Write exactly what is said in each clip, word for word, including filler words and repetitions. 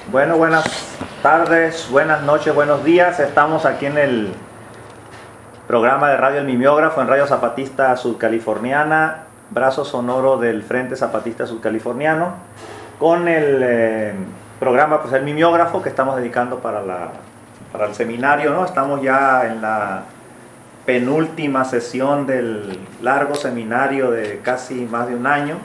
Bueno, buenas tardes, buenas noches, buenos días. Estamos aquí en el programa de Radio El Mimeógrafo en Radio Zapatista Sudcaliforniana, brazo sonoro del Frente Zapatista Sudcaliforniano, con el eh, programa pues, El Mimeógrafo que estamos dedicando para, la, para el seminario, ¿no? Estamos ya en la penúltima sesión del largo seminario de casi más de un año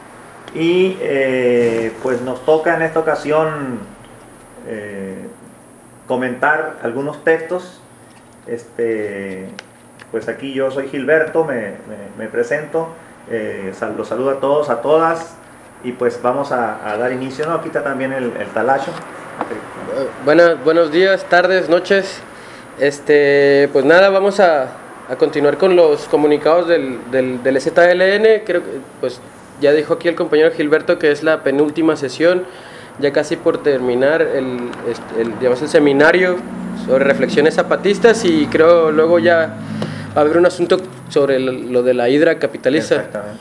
y eh, pues nos toca en esta ocasión Eh, comentar algunos textos. Este, pues aquí yo soy Gilberto, me, me, me presento, eh, sal, los saludo a todos, a todas, y pues vamos a, a dar inicio, ¿no? Aquí está también el, el talacho. Okay. Buenas, buenos días, tardes, noches. Este, pues nada, vamos a, a continuar con los comunicados del, del, del Z L N. Creo que pues ya dijo aquí el compañero Gilberto que es la penúltima sesión, ya casi por terminar el, el, digamos, el seminario sobre reflexiones zapatistas, y creo luego ya va a haber un asunto sobre el, lo de la hidra capitalista. Exactamente.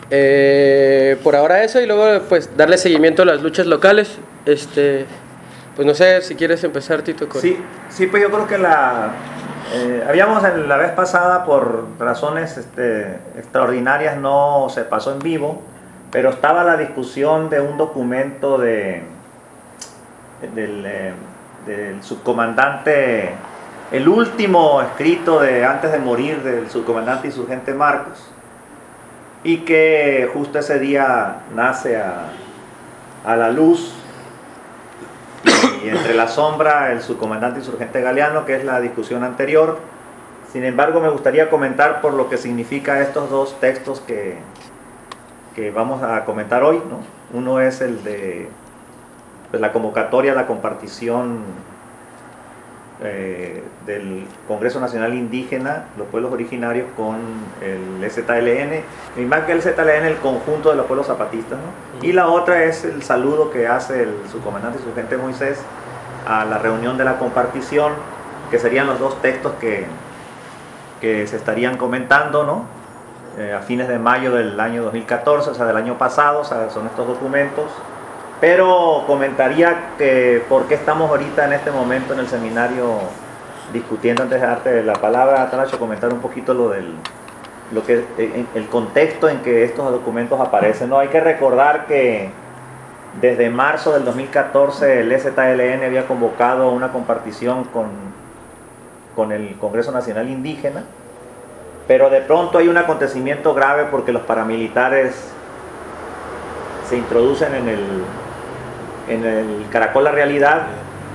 Eh, por ahora eso, y luego pues darle seguimiento a las luchas locales. Este, pues no sé si quieres empezar, Tito. Con... Sí, sí, pues yo creo que la eh, habíamos en la vez pasada por razones este, extraordinarias no se pasó en vivo. Pero estaba la discusión de un documento de, del, eh, del subcomandante, el último escrito de antes de morir del subcomandante insurgente Marcos, y que justo ese día nace a, a la luz, y, y entre la sombra el subcomandante insurgente Galeano, que es la discusión anterior. Sin embargo, me gustaría comentar por lo que significa estos dos textos que... que vamos a comentar hoy, ¿no? Uno es el de pues, la convocatoria a la compartición eh, del Congreso Nacional Indígena, los pueblos originarios, con el Z L N, y más que el Z L N, el conjunto de los pueblos zapatistas, ¿no? Y la otra es el saludo que hace el subcomandante insurgente Moisés a la reunión de la compartición, que serían los dos textos que, que se estarían comentando, ¿no? Eh, a fines de mayo del año dos mil catorce, o sea, del año pasado, o sea, son estos documentos. Pero comentaría que por qué estamos ahorita en este momento en el seminario discutiendo, antes de darte la palabra, Talacho, comentar un poquito lo del lo que, el contexto en que estos documentos aparecen, ¿no? Hay que recordar que desde marzo del dos mil catorce el Z L N había convocado una compartición con, con el Congreso Nacional Indígena. Pero de pronto hay un acontecimiento grave porque los paramilitares se introducen en el, en el Caracol La Realidad.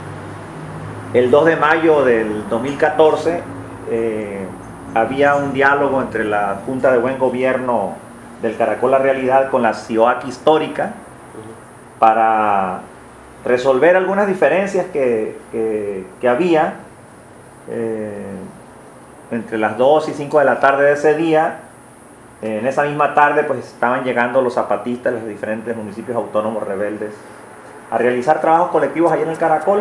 El dos de mayo del dos mil catorce eh, había un diálogo entre la Junta de Buen Gobierno del Caracol La Realidad con la C I O A C histórica para resolver algunas diferencias que, que, que había. Eh, entre las dos y cinco de la tarde de ese día. En esa misma tarde pues estaban llegando los zapatistas de los diferentes municipios autónomos rebeldes a realizar trabajos colectivos allí en el Caracol.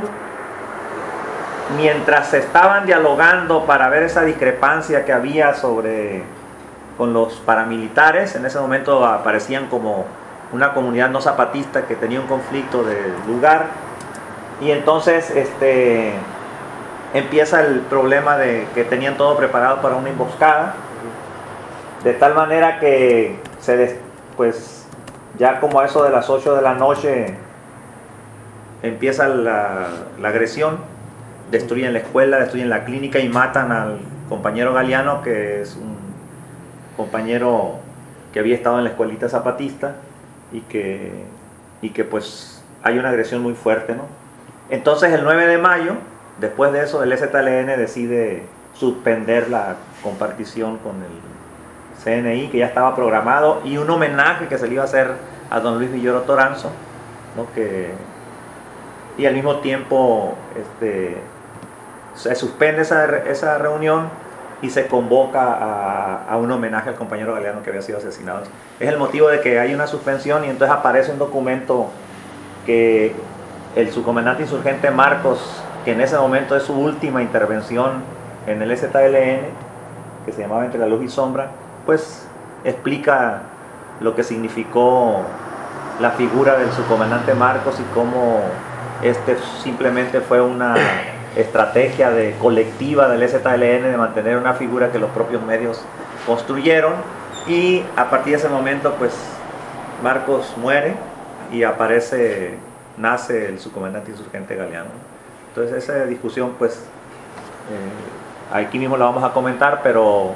Mientras se estaban dialogando para ver esa discrepancia que había sobre con los paramilitares, en ese momento aparecían como una comunidad no zapatista que tenía un conflicto de lugar, y entonces este empieza el problema de que tenían todo preparado para una emboscada, de tal manera que se des, pues ya como a eso de las ocho de la noche empieza la, la agresión, destruyen la escuela, destruyen la clínica y matan al compañero Galeano, que es un compañero que había estado en la escuelita zapatista, y que, y que pues hay una agresión muy fuerte, ¿no? Entonces el nueve de mayo, después de eso, el Z L N decide suspender la compartición con el C N I, que ya estaba programado, y un homenaje que se le iba a hacer a don Luis Villoro Toranzo, ¿no? que, y al mismo tiempo este, se suspende esa, esa reunión y se convoca a, a un homenaje al compañero Galeano que había sido asesinado. Es el motivo de que hay una suspensión, y entonces aparece un documento que el subcomandante insurgente Marcos, que en ese momento es su última intervención en el Z L N, que se llamaba Entre la Luz y Sombra, pues explica lo que significó la figura del subcomandante Marcos y cómo Este simplemente fue una estrategia de, colectiva del E Z L N de mantener una figura que los propios medios construyeron, y a partir de ese momento pues Marcos muere y aparece, nace el subcomandante insurgente Galeano. Entonces esa discusión pues eh, aquí mismo la vamos a comentar, pero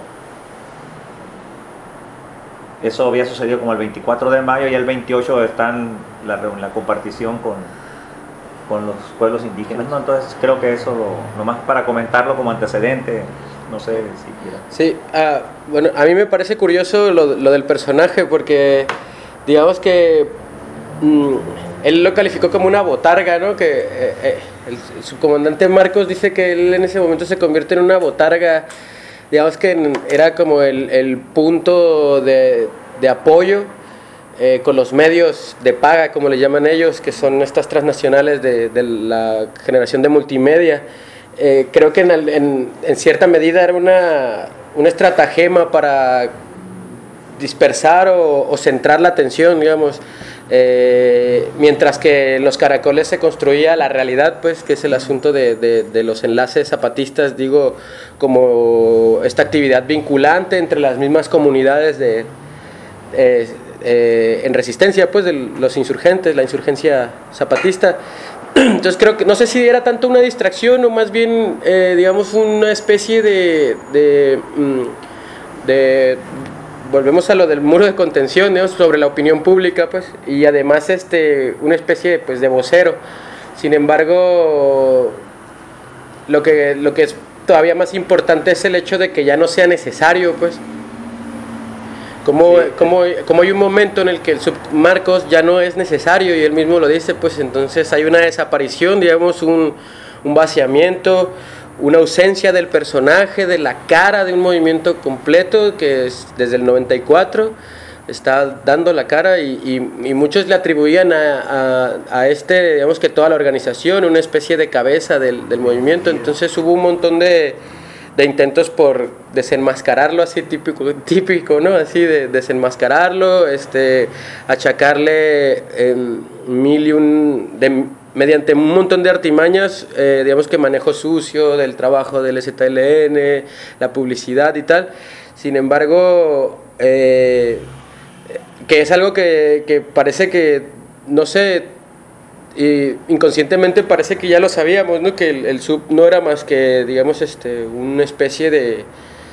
eso había sucedido como el veinticuatro de mayo, y el veintiocho están la, la compartición con, con los pueblos indígenas, ¿no? Entonces creo que eso, lo, nomás para comentarlo como antecedente, no sé si quiera. Sí, uh, bueno, a mí me parece curioso lo, lo del personaje, porque digamos que mmm, él lo calificó como una botarga, ¿no? Que eh, eh, el, el subcomandante Marcos dice que él en ese momento se convierte en una botarga. Digamos que era como el, el punto de, de apoyo eh, con los medios de paga, como le llaman ellos, que son estas transnacionales de, de la generación de multimedia. Eh, creo que en, en, en cierta medida era una, una estratagema para dispersar o, o centrar la atención, digamos, eh, mientras que en los caracoles se construía la realidad, pues, que es el asunto de, de, de los enlaces zapatistas, digo, como esta actividad vinculante entre las mismas comunidades de, eh, eh, en resistencia, pues, de los insurgentes, la insurgencia zapatista. Entonces creo que, no sé si era tanto una distracción o más bien, eh, digamos, una especie de, de, de, volvemos a lo del muro de contención, ¿no? Sobre la opinión pública, pues, y además este, una especie, pues, de vocero. Sin embargo, lo que, lo que es todavía más importante es el hecho de que ya no sea necesario, pues. Como, sí. como, como hay un momento en el que el submarcos ya no es necesario, y él mismo lo dice, pues entonces hay una desaparición, digamos, un, un vaciamiento, una ausencia del personaje, de la cara de un movimiento completo que es, desde el noventa y cuatro está dando la cara, y, y, y muchos le atribuían a, a, a este, digamos que toda la organización, una especie de cabeza del, del movimiento. Entonces hubo un montón de de intentos por desenmascararlo, así típico, típico, ¿no? Así de desenmascararlo, este, achacarle eh, mil y un, de, mediante un montón de artimañas, eh, digamos que manejo sucio del trabajo del E Z L N, la publicidad y tal. Sin embargo, eh, que es algo que, que parece que, no sé, y inconscientemente parece que ya lo sabíamos, ¿no? Que el, el sub no era más que, digamos, este, una especie de,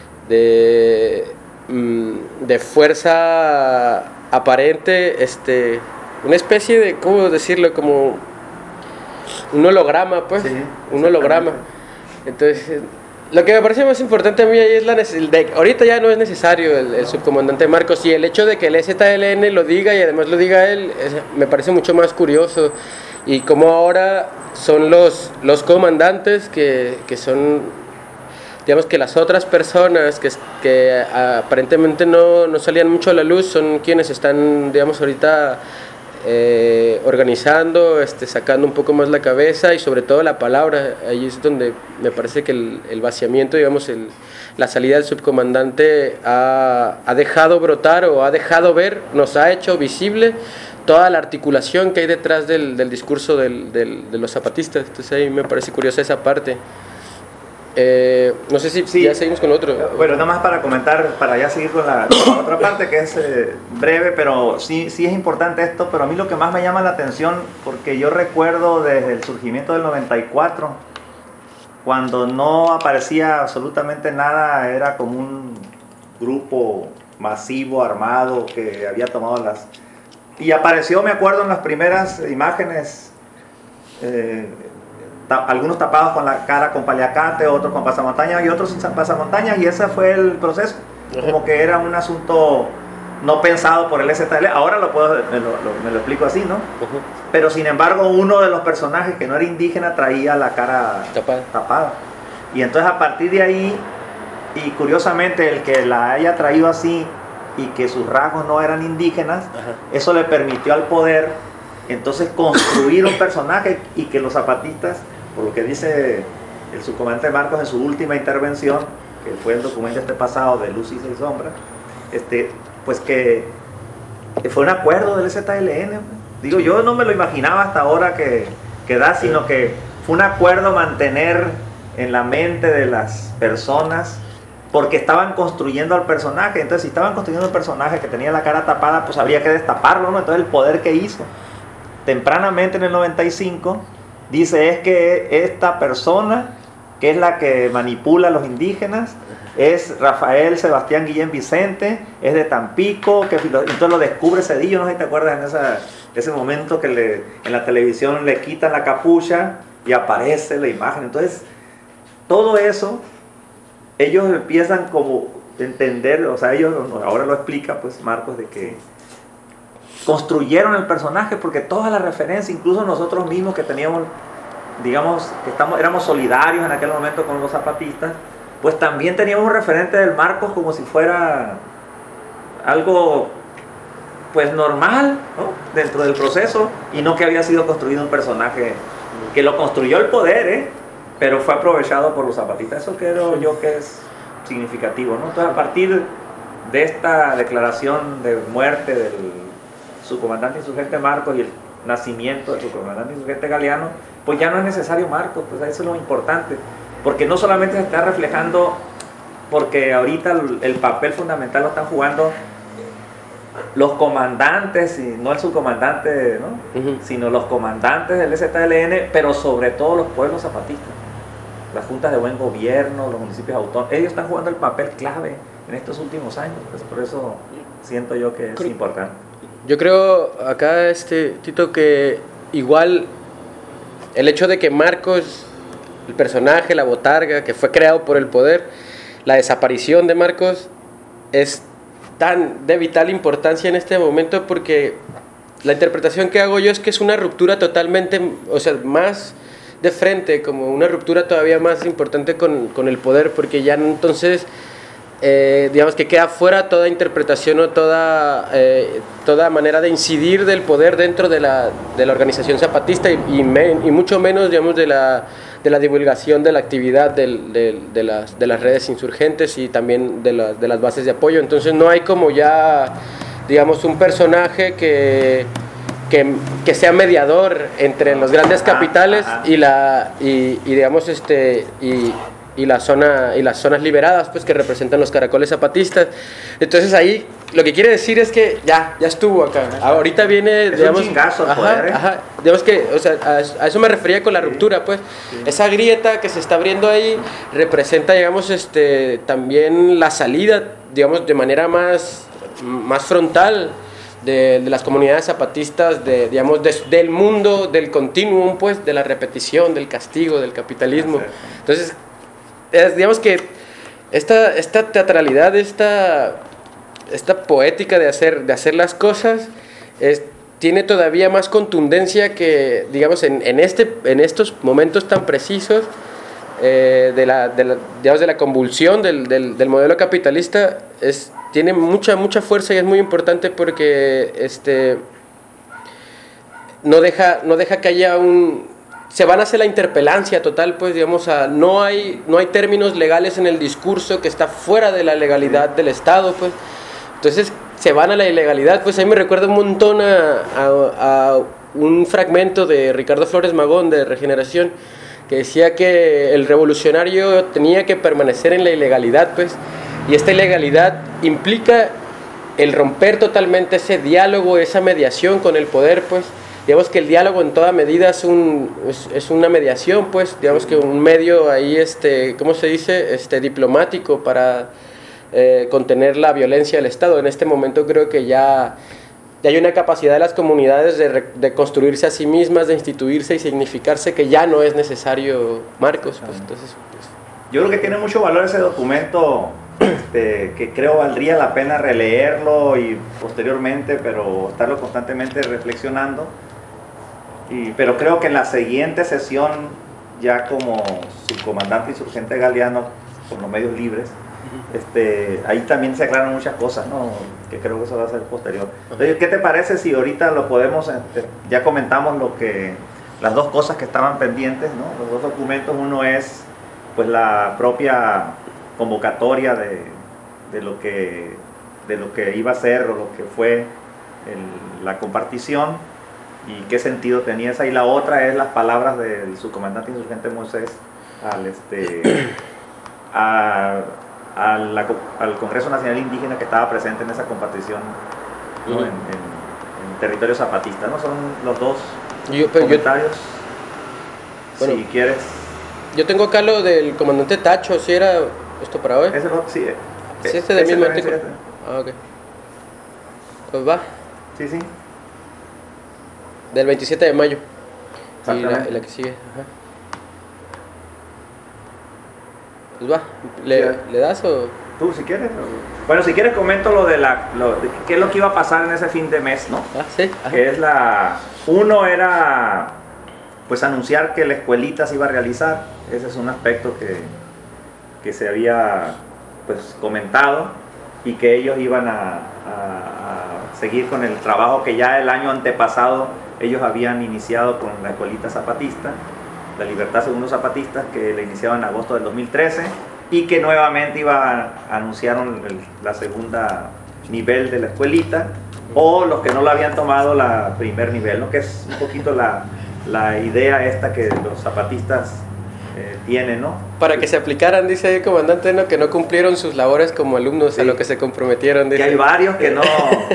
de, de fuerza aparente, este, una especie de, ¿cómo decirlo? Como un holograma, pues, sí, un holograma. Entonces, lo que me parece más importante a mí ahí es la necesidad, ahorita ya no es necesario el, el subcomandante Marcos, y el hecho de que el E Z L N lo diga y además lo diga él, es, me parece mucho más curioso. Y como ahora son los, los comandantes que, que son, digamos que las otras personas que, que aparentemente no, no salían mucho a la luz, son quienes están, digamos, ahorita eh, organizando, este, sacando un poco más la cabeza y sobre todo la palabra. Ahí es donde me parece que el, el vaciamiento, digamos, el, la salida del subcomandante ha, ha dejado brotar o ha dejado ver, nos ha hecho visible toda la articulación que hay detrás del, del discurso del, del, de los zapatistas. Entonces ahí me parece curiosa esa parte. Eh, no sé si sí, ya seguimos con otro. Bueno, nada más para comentar, para ya seguir con la, con la otra parte, que es eh, breve, pero sí, sí es importante esto. Pero a mí lo que más me llama la atención, porque yo recuerdo desde el surgimiento del noventa y cuatro, cuando no aparecía absolutamente nada, era como un grupo masivo, armado, que había tomado las... Y apareció, me acuerdo, en las primeras imágenes, eh, ta, algunos tapados con la cara con paliacate, otros con pasamontañas y otros sin pasamontañas, y ese fue el proceso. Como que era un asunto no pensado por el E Z L. Ahora lo puedo, me lo, lo, me lo explico así, ¿no? Uh-huh. Pero sin embargo, uno de los personajes que no era indígena traía la cara tapada. tapada. Y entonces a partir de ahí, y curiosamente el que la haya traído así, y que sus rasgos no eran indígenas, ajá, eso le permitió al poder entonces construir un personaje, y que los zapatistas, por lo que dice el subcomandante Marcos en su última intervención, que fue el documento este pasado de Luz y Seis Sombras, este, pues que, que fue un acuerdo del E Z L N. Digo, yo no me lo imaginaba hasta ahora que, que da, sino que fue un acuerdo mantener en la mente de las personas, porque estaban construyendo al personaje. Entonces, si estaban construyendo el personaje que tenía la cara tapada, pues habría que destaparlo, ¿no? Entonces, el poder que hizo tempranamente en el noventa y cinco dice es que esta persona, que es la que manipula a los indígenas, es Rafael Sebastián Guillén Vicente, es de Tampico, que entonces lo descubre Cedillo. No sé si te acuerdas en esa, ese momento que le, en la televisión le quitan la capucha y aparece la imagen. Entonces, todo eso, ellos empiezan como a entender, o sea, ellos, ahora lo explica pues Marcos, de que construyeron el personaje, porque todas las referencias, incluso nosotros mismos que teníamos, digamos, que estamos, éramos solidarios en aquel momento con los zapatistas, pues también teníamos un referente del Marcos como si fuera algo pues normal, ¿no? Dentro del proceso, y no que había sido construido un personaje que lo construyó el poder, ¿eh? Pero fue aprovechado por los zapatistas. Eso creo yo que es significativo, ¿no? Entonces, a partir de esta declaración de muerte del subcomandante insurgente Marcos y el nacimiento del subcomandante insurgente Galeano, pues ya no es necesario Marcos, pues eso es lo importante, porque no solamente se está reflejando, porque ahorita el, el papel fundamental lo están jugando los comandantes, y no el subcomandante, ¿no? Uh-huh. Sino los comandantes del E Z L N, pero sobre todo los pueblos zapatistas, las juntas de buen gobierno, los municipios autónomos. Ellos están jugando el papel clave en estos últimos años, pues por eso siento yo que es creo, importante. Yo creo acá, este Tito, que igual el hecho de que Marcos, el personaje, la botarga, que fue creado por el poder, la desaparición de Marcos es tan de vital importancia en este momento, porque la interpretación que hago yo es que es una ruptura totalmente, o sea, más de frente, como una ruptura todavía más importante con, con el poder, porque ya entonces, eh, digamos que queda fuera toda interpretación o toda, eh, toda manera de incidir del poder dentro de la, de la organización zapatista, y, y, me, y mucho menos, digamos, de la, de la divulgación de la actividad del, de, de, las, de las redes insurgentes y también de, la, de las bases de apoyo. Entonces no hay como ya, digamos, un personaje que... Que, que sea mediador entre los grandes capitales y la y, y digamos este y, y la zona y las zonas liberadas, pues, que representan los caracoles zapatistas. Entonces ahí lo que quiere decir es que ya ya estuvo acá. Ahorita viene, es digamos, un chingazo al ajá, poder, ¿eh? ajá, digamos que, o sea, a, a eso me refería con la ruptura, pues. Sí. Esa grieta que se está abriendo ahí representa, digamos, este también la salida, digamos, de manera más más frontal De, de las comunidades zapatistas, de, digamos, de, del mundo, del continuum, pues, de la repetición, del castigo, del capitalismo. Entonces, es, digamos que esta, esta teatralidad, esta, esta poética de hacer, de hacer las cosas, es, tiene todavía más contundencia que, digamos, en, en, este, en estos momentos tan precisos eh, de, la, de, la, digamos, de la convulsión del, del, del modelo capitalista. Es tiene mucha mucha fuerza y es muy importante, porque este no deja no deja que haya un se van a hacer la interpelancia total, pues, digamos, a, no hay no hay términos legales en el discurso que está fuera de la legalidad del Estado, pues. Entonces se van a la ilegalidad, pues. A mí me recuerda un montón a, a, a un fragmento de Ricardo Flores Magón de Regeneración, que decía que el revolucionario tenía que permanecer en la ilegalidad, pues. Y esta ilegalidad implica el romper totalmente ese diálogo, esa mediación con el poder, pues. Digamos que el diálogo en toda medida es, un, es, es una mediación, pues. Digamos que un medio ahí, este, ¿cómo se dice? Este, diplomático para eh, contener la violencia del Estado. En este momento creo que ya, ya hay una capacidad de las comunidades de, de construirse a sí mismas, de instituirse y significarse, que ya no es necesario Marcos, pues. Entonces, pues. Yo creo que tiene mucho valor ese documento. Este, que creo valdría la pena releerlo y posteriormente, pero estarlo constantemente reflexionando. Y, pero creo que en la siguiente sesión, ya como subcomandante insurgente Galeano, con los medios libres, este, ahí también se aclaran muchas cosas, ¿no? Que creo que eso va a ser posterior. Entonces, ¿qué te parece si ahorita lo podemos, este, ya comentamos lo que, las dos cosas que estaban pendientes, ¿no? Los dos documentos. Uno es, pues, la propia convocatoria de, de, lo que, de lo que iba a ser o lo que fue el, la compartición, y qué sentido tenía esa. Y la otra es las palabras del subcomandante insurgente Moisés al, este, a, a la, al Congreso Nacional Indígena que estaba presente en esa compartición, ¿no? uh-huh. en, en, en territorio zapatista, ¿no? Son los dos yo, comentarios. Yo, bueno, si quieres. Yo tengo acá lo del comandante Tacho, si era esto para hoy. Ese, sí, sí, este del mismo artículo. Ah, ok. Pues va. Sí, sí. Del veintisiete de mayo. Y la, y la que sigue. Ajá. Pues va. ¿Le, sí, ¿le das o...? Tú, si quieres. O... Bueno, si quieres comento lo de la... Lo, de, qué es lo que iba a pasar en ese fin de mes, ¿no? Ah, sí. Ajá. Que es la... Uno era... Pues anunciar que la escuelita se iba a realizar. Ese es un aspecto que, que se había pues comentado y que ellos iban a, a, a seguir con el trabajo que ya el año antepasado ellos habían iniciado con la escuelita zapatista, la Libertad según los zapatistas, que la iniciaban en agosto del dos mil trece y que nuevamente iba a, anunciaron el, la segunda nivel de la escuelita, o los que no lo habían tomado la primer nivel, ¿no? Que es un poquito la, la idea esta que los zapatistas eh, tienen, ¿no? Para que se aplicaran, dice el comandante, ¿no? Que no cumplieron sus labores como alumnos, sí, a lo que se comprometieron. Dice. Que hay varios que no,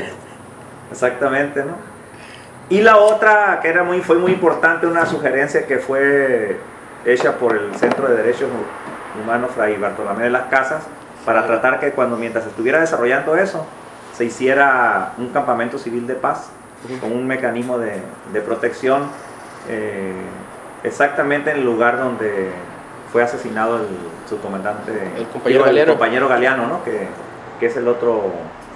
exactamente, ¿no? Y la otra, que era muy, fue muy importante, una sugerencia que fue hecha por el Centro de Derechos Humanos Fray Bartolomé de las Casas, para tratar que cuando mientras estuviera desarrollando eso, se hiciera un campamento civil de paz, uh-huh. con un mecanismo de, de protección, eh, exactamente en el lugar donde fue asesinado el subcomandante, el compañero Galeano, el compañero Galeano, ¿no? que, que es el otro.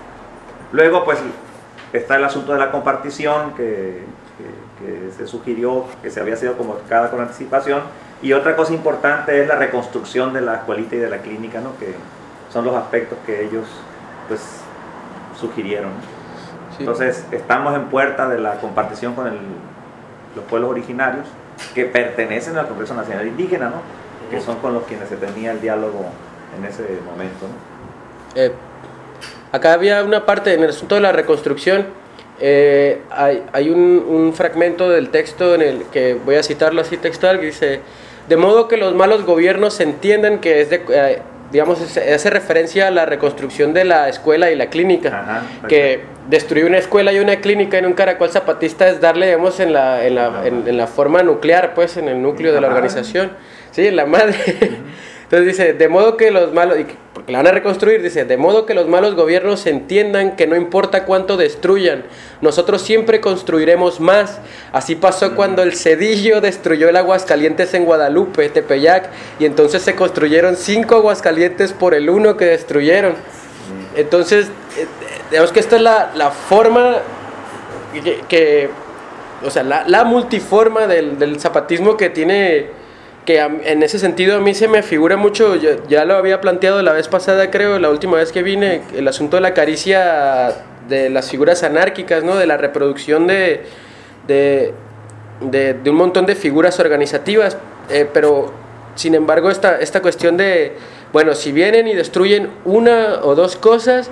Luego, pues, está el asunto de la compartición que, que, que se sugirió que se había sido convocada con anticipación, y otra cosa importante es la reconstrucción de la escuelita y de la clínica, ¿no? Que son los aspectos que ellos pues sugirieron. Sí. Entonces estamos en puerta de la compartición con el, los pueblos originarios que pertenecen al Congreso Nacional Indígena, ¿no? Que son con los quienes se tenía el diálogo en ese momento, ¿no? Eh. Acá había una parte en el asunto de la reconstrucción, eh, hay, hay un, un fragmento del texto en el que voy a citarlo así textual, que dice: de modo que los malos gobiernos entiendan que es de, eh, digamos, hace referencia a la reconstrucción de la escuela y la clínica. Ajá, que destruir una escuela y una clínica en un caracol zapatista es darle, digamos, en la, en la, en, en la forma nuclear, pues, en el núcleo de la organización, sí, en la madre. Entonces dice, de modo que los malos, porque la van a reconstruir, dice, de modo que los malos gobiernos entiendan que no importa cuánto destruyan, nosotros siempre construiremos más. Así pasó cuando el Cedillo destruyó el Aguascalientes en Guadalupe, Tepeyac, y entonces se construyeron cinco Aguascalientes por el uno que destruyeron. Entonces, digamos que esta es la, la forma que, que, o sea, la, la multiforma del, del zapatismo que tiene... que en ese sentido a mí se me figura mucho, ya, ya lo había planteado la vez pasada, creo, la última vez que vine, el asunto de la caricia de las figuras anárquicas, ¿no? De la reproducción de, de, de, de un montón de figuras organizativas, eh, pero sin embargo esta, esta cuestión de, bueno, si vienen y destruyen una o dos cosas,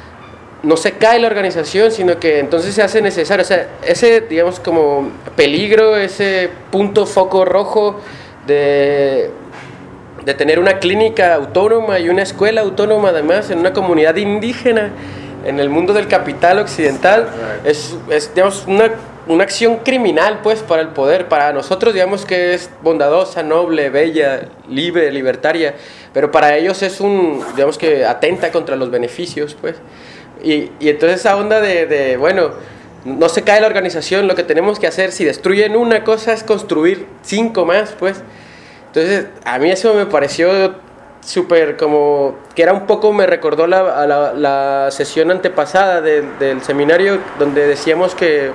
no se cae la organización, sino que entonces se hace necesario, o sea, ese, digamos, como peligro, ese punto foco rojo, De, de tener una clínica autónoma y una escuela autónoma además en una comunidad indígena en el mundo del capital occidental, es, es digamos, una, una acción criminal pues para el poder. Para nosotros digamos que es bondadosa, noble, bella, libre, libertaria, pero para ellos es un, digamos que atenta contra los beneficios pues. Y, y entonces esa onda de, de bueno, no se cae la organización, lo que tenemos que hacer si destruyen una cosa es construir cinco más, pues. Entonces, a mí eso me pareció súper como, que era un poco, me recordó la, a la, la sesión antepasada de, del seminario, donde decíamos que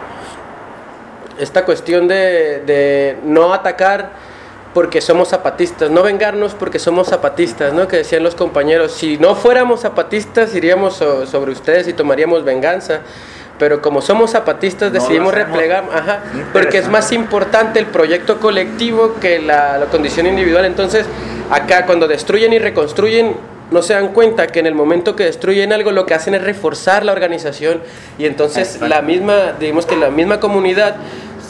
esta cuestión de, de no atacar porque somos zapatistas, no vengarnos porque somos zapatistas, ¿no? Que decían los compañeros, si no fuéramos zapatistas iríamos so, sobre ustedes y tomaríamos venganza. Pero como somos zapatistas no decidimos replegar, ajá, porque es más importante el proyecto colectivo que la, la condición individual. Entonces, acá cuando destruyen y reconstruyen, no se dan cuenta que en el momento que destruyen algo, lo que hacen es reforzar la organización. Y entonces la misma, digamos que la misma comunidad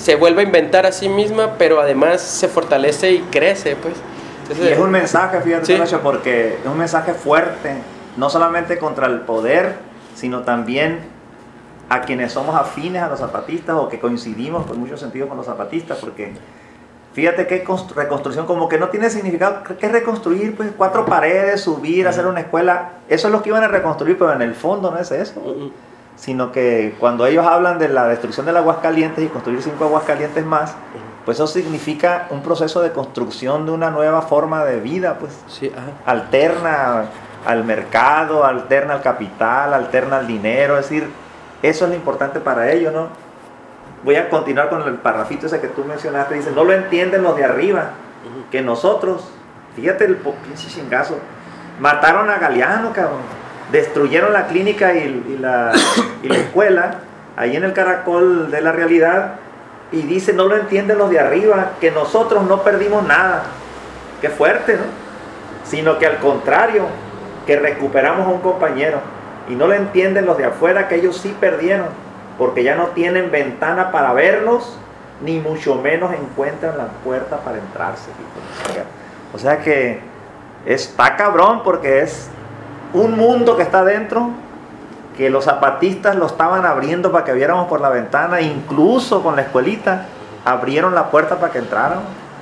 se vuelve a inventar a sí misma, pero además se fortalece y crece, pues. Entonces, y es un mensaje, fíjate, ¿sí? Nacho, porque es un mensaje fuerte, no solamente contra el poder, sino también a quienes somos afines a los zapatistas o que coincidimos por muchos sentidos con los zapatistas, porque fíjate que reconstrucción como que no tiene significado. ¿Qué es reconstruir? Pues cuatro paredes, subir, hacer una escuela. Eso es lo que iban a reconstruir, pero en el fondo no es eso. Uh-huh. Sino que cuando ellos hablan de la destrucción del Aguascalientes y construir cinco Aguascalientes más, pues eso significa un proceso de construcción de una nueva forma de vida, pues sí, ajá. Alterna al mercado, alterna al capital, alterna al dinero, es decir, eso es lo importante para ellos, ¿no? Voy a continuar con el parrafito ese que tú mencionaste, dice, no lo entienden los de arriba, uh-huh. que nosotros, fíjate el pinche chingazo, mataron a Galeano, cabrón, destruyeron la clínica y, y, la, y la escuela, ahí en el Caracol de la Realidad, y dice, no lo entienden los de arriba, que nosotros no perdimos nada, qué fuerte, ¿no? Sino que al contrario, que recuperamos a un compañero, y no lo entienden los de afuera, que ellos sí perdieron, porque ya no tienen ventana para vernos, ni mucho menos encuentran la puerta para entrarse. O sea que está cabrón, porque es un mundo que está dentro, que los zapatistas lo estaban abriendo para que viéramos por la ventana, incluso con la escuelita, abrieron la puerta para que entráramos.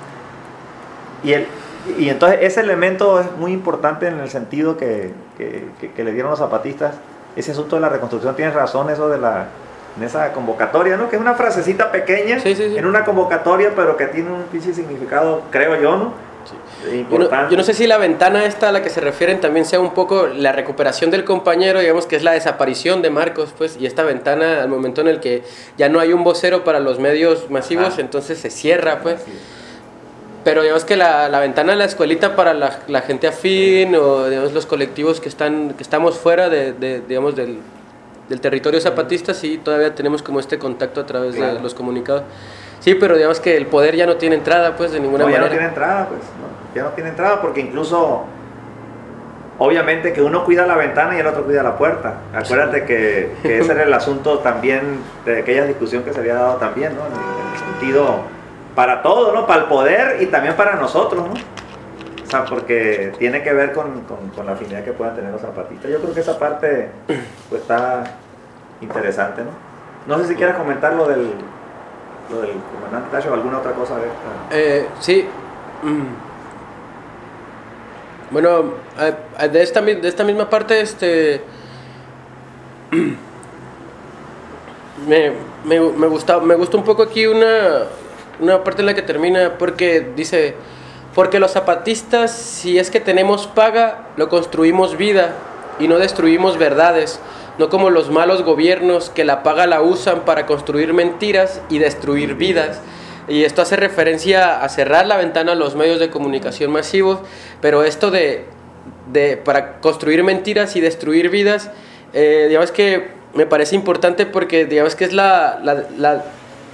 Y, el, y entonces ese elemento es muy importante en el sentido que, que, que, que le dieron los zapatistas. Ese asunto de la reconstrucción, tienes razón, eso de la... en esa convocatoria, ¿no? Que es una frasecita pequeña, sí, sí, sí. en una convocatoria, pero que tiene un pinche significado, creo yo, ¿no? Sí. Importante. Yo no, yo no sé si la ventana esta a la que se refieren también sea un poco la recuperación del compañero, digamos que es la desaparición de Marcos, pues, y esta ventana al momento en el que ya no hay un vocero para los medios masivos, ah. entonces se cierra, pues. Sí. Pero digamos que la, la ventana de la escuelita para la, la gente afín o digamos los colectivos que están que estamos fuera de, de digamos del del territorio zapatista, sí, todavía tenemos como este contacto a través claro. de los comunicados. Sí, pero digamos que el poder ya no tiene entrada, pues, de ninguna no, manera. Ya no tiene entrada, pues, no, ya no tiene entrada, porque incluso, obviamente que uno cuida la ventana y el otro cuida la puerta. Acuérdate sí. que, que ese era el asunto también de aquella discusión que se había dado también, ¿no? En el, en el sentido, para todo, ¿no? Para el poder y también para nosotros, ¿no? O sea, porque tiene que ver con, con, con la afinidad que puedan tener los zapatistas. Yo creo que esa parte pues está interesante, ¿no? No sé si quieres comentar lo del, lo del comandante Tacho o alguna otra cosa. De eh, sí. Bueno, de esta, de esta misma parte, este... me, me, me, gusta, me gusta un poco aquí una, una parte en la que termina, porque dice... Porque los zapatistas, si es que tenemos paga, lo construimos vida y no destruimos verdades, no como los malos gobiernos que la paga la usan para construir mentiras y destruir vidas. Y esto hace referencia a cerrar la ventana a los medios de comunicación masivos, pero esto de, de para construir mentiras y destruir vidas, eh, digamos que me parece importante porque digamos que es la... la, la,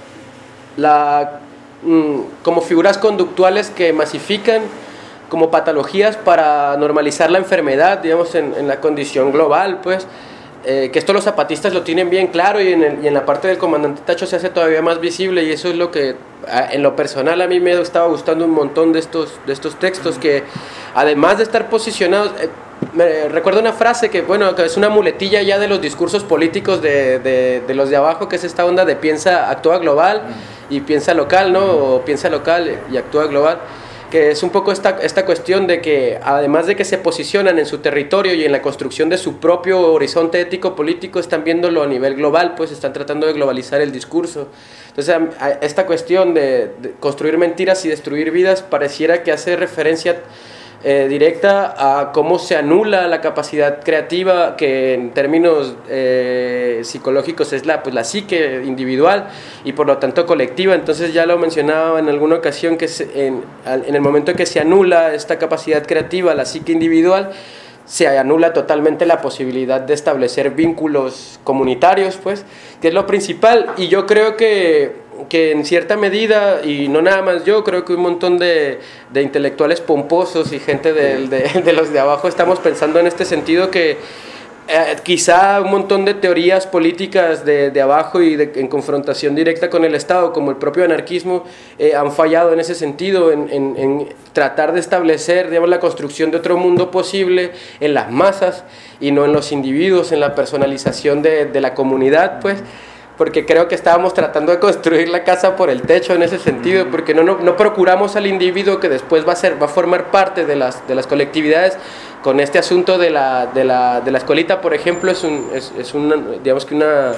la como figuras conductuales que masifican como patologías para normalizar la enfermedad, digamos, en, en la condición global, pues, eh, que esto los zapatistas lo tienen bien claro y en, el, y en la parte del comandante Tacho se hace todavía más visible, y eso es lo que, en lo personal, a mí me estaba gustando un montón de estos, de estos textos, que además de estar posicionados... Eh, me recuerdo una frase que, bueno, que es una muletilla ya de los discursos políticos de, de, de los de abajo, que es esta onda de piensa, actúa global y piensa local, ¿no? O piensa local y actúa global, que es un poco esta, esta cuestión de que, además de que se posicionan en su territorio y en la construcción de su propio horizonte ético-político, están viéndolo a nivel global, pues están tratando de globalizar el discurso. Entonces, a, a esta cuestión de, de construir mentiras y destruir vidas pareciera que hace referencia Eh, directa a cómo se anula la capacidad creativa, que en términos eh, psicológicos es la, pues, la psique individual y por lo tanto colectiva. Entonces ya lo mencionaba en alguna ocasión, que se, en, en el momento que se anula esta capacidad creativa, la psique individual, se anula totalmente la posibilidad de establecer vínculos comunitarios, pues, que es lo principal. Y yo creo que que en cierta medida, y no nada más yo, creo que un montón de, de intelectuales pomposos y gente de, de, de los de abajo estamos pensando en este sentido, que Eh, quizá un montón de teorías políticas de, de abajo y de, en confrontación directa con el Estado, como el propio anarquismo, eh, han fallado en ese sentido, en, en, en tratar de establecer, digamos, la construcción de otro mundo posible en las masas y no en los individuos, en la personalización de, de la comunidad, pues, porque creo que estábamos tratando de construir la casa por el techo en ese sentido, porque no, no, no procuramos al individuo que después va a, ser, va a formar parte de las, de las colectividades. Con este asunto de la, de la, de la escuelita, por ejemplo, es un, es, es una, digamos que una,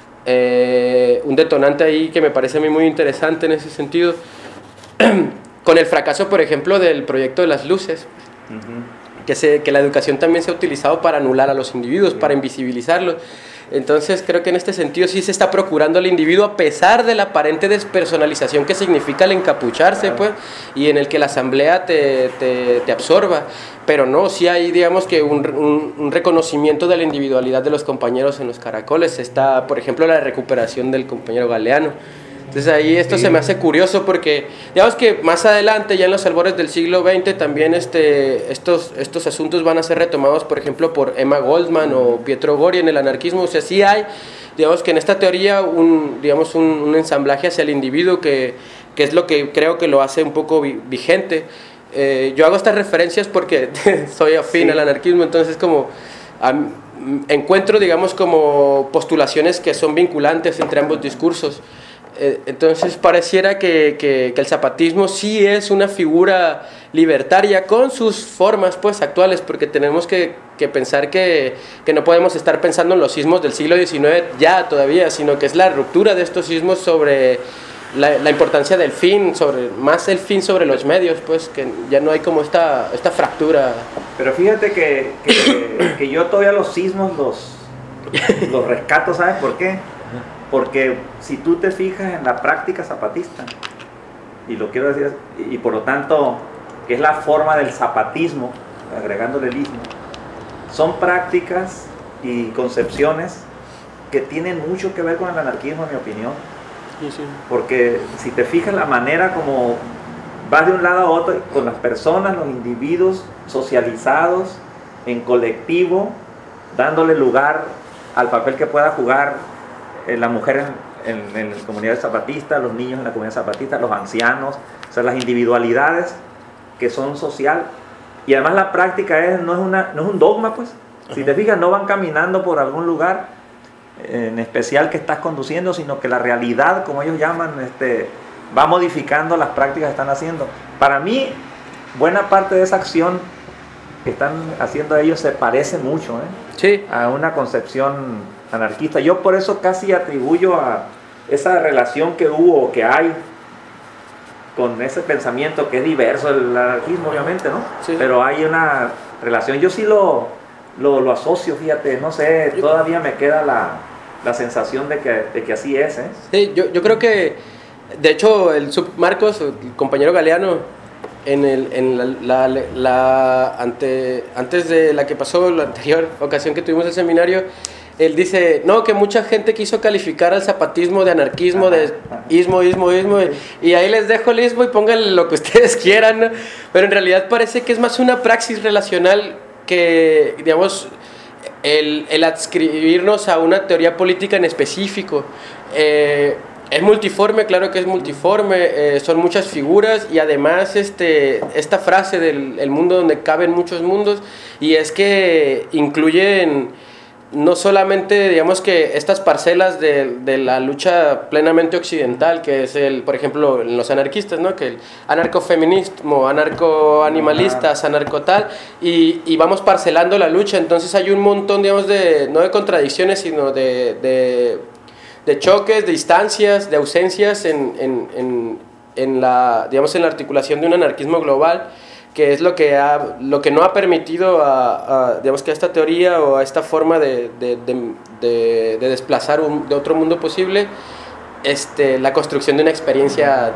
eh, un detonante ahí que me parece a mí muy interesante en ese sentido. Con el fracaso, por ejemplo, del proyecto de las luces, uh-huh. que, se, que la educación también se ha utilizado para anular a los individuos, uh-huh. para invisibilizarlos. Entonces creo que en este sentido sí se está procurando al individuo, a pesar de la aparente despersonalización que significa el encapucharse, claro. pues, y en el que la asamblea te, te, te absorba, pero no, sí hay, digamos, que un, un, un reconocimiento de la individualidad de los compañeros en los caracoles. Está, por ejemplo, la recuperación del compañero Galeano. Entonces ahí esto sí. se me hace curioso porque, digamos que más adelante, ya en los albores del siglo veinte, también este, estos, estos asuntos van a ser retomados, por ejemplo, por Emma Goldman o Pietro Gori en el anarquismo. O sea, sí hay, digamos que en esta teoría, un, digamos, un, un ensamblaje hacia el individuo que, que es lo que creo que lo hace un poco vi, vigente. Eh, yo hago estas referencias porque soy afín sí. al anarquismo, entonces como... Um, encuentro, digamos, como postulaciones que son vinculantes entre ambos discursos. Entonces pareciera que, que, que el zapatismo sí es una figura libertaria con sus formas, pues, actuales, porque tenemos que, que pensar que, que no podemos estar pensando en los sismos del siglo diecinueve ya todavía, sino que es la ruptura de estos sismos sobre la, la importancia del fin, sobre más el fin sobre los medios, pues, que ya no hay como esta, esta fractura. Pero fíjate que, que, que yo todavía los sismos los, los rescato, ¿sabes por qué? Porque si tú te fijas en la práctica zapatista, y lo quiero decir, y por lo tanto, que es la forma del zapatismo, agregándole el ismo, son prácticas y concepciones que tienen mucho que ver con el anarquismo, en mi opinión. Sí, sí. Porque si te fijas la manera como vas de un lado a otro, con las personas, los individuos socializados, en colectivo, dándole lugar al papel que pueda jugar la mujer en, en, en la comunidad zapatista, los niños en la comunidad zapatista, los ancianos, o sea, las individualidades que son social, y además la práctica es, no, es una, no es un dogma, pues. Uh-huh. Si te fijas, no van caminando por algún lugar en especial que estás conduciendo, sino que la realidad, como ellos llaman, este, va modificando las prácticas que están haciendo. Para mí, buena parte de esa acción que están haciendo ellos se parece mucho, ¿eh? Sí. a una concepción anarquista. Yo por eso casi atribuyo a esa relación que hubo o que hay con ese pensamiento que es diverso, el anarquismo obviamente, ¿no? Sí. Pero hay una relación, yo sí lo, lo, lo asocio, fíjate, no sé, todavía me queda la, la sensación de que, de que así es, ¿eh? Sí, yo, yo creo que, de hecho, el sub Marcos, el compañero Galeano, en, el, en la, la, la ante, antes de la que pasó, la anterior ocasión que tuvimos el seminario, él dice, no, que mucha gente quiso calificar al zapatismo de anarquismo, ajá, de ismo, ismo, ismo, y ahí les dejo el ismo y pónganle lo que ustedes quieran, ¿no? Pero en realidad parece que es más una praxis relacional que, digamos, el, el adscribirnos a una teoría política en específico. Eh, es multiforme, claro que es multiforme, eh, son muchas figuras y además este, esta frase del el mundo donde caben muchos mundos, y es que incluyen no solamente, digamos, que estas parcelas de, de la lucha plenamente occidental, que es el, por ejemplo, en los anarquistas, ¿no? Que el anarcofeminismo, anarcoanimalistas, anarcotal, y, y vamos parcelando la lucha. Entonces hay un montón, digamos, de, no de contradicciones, sino de, de, de choques, de distancias, de ausencias en, en, en, en, la, digamos, en la articulación de un anarquismo global, que es lo que, ha, lo que no ha permitido a, a, digamos, que a esta teoría o a esta forma de, de, de, de, de desplazar un, de otro mundo posible este, la construcción de una experiencia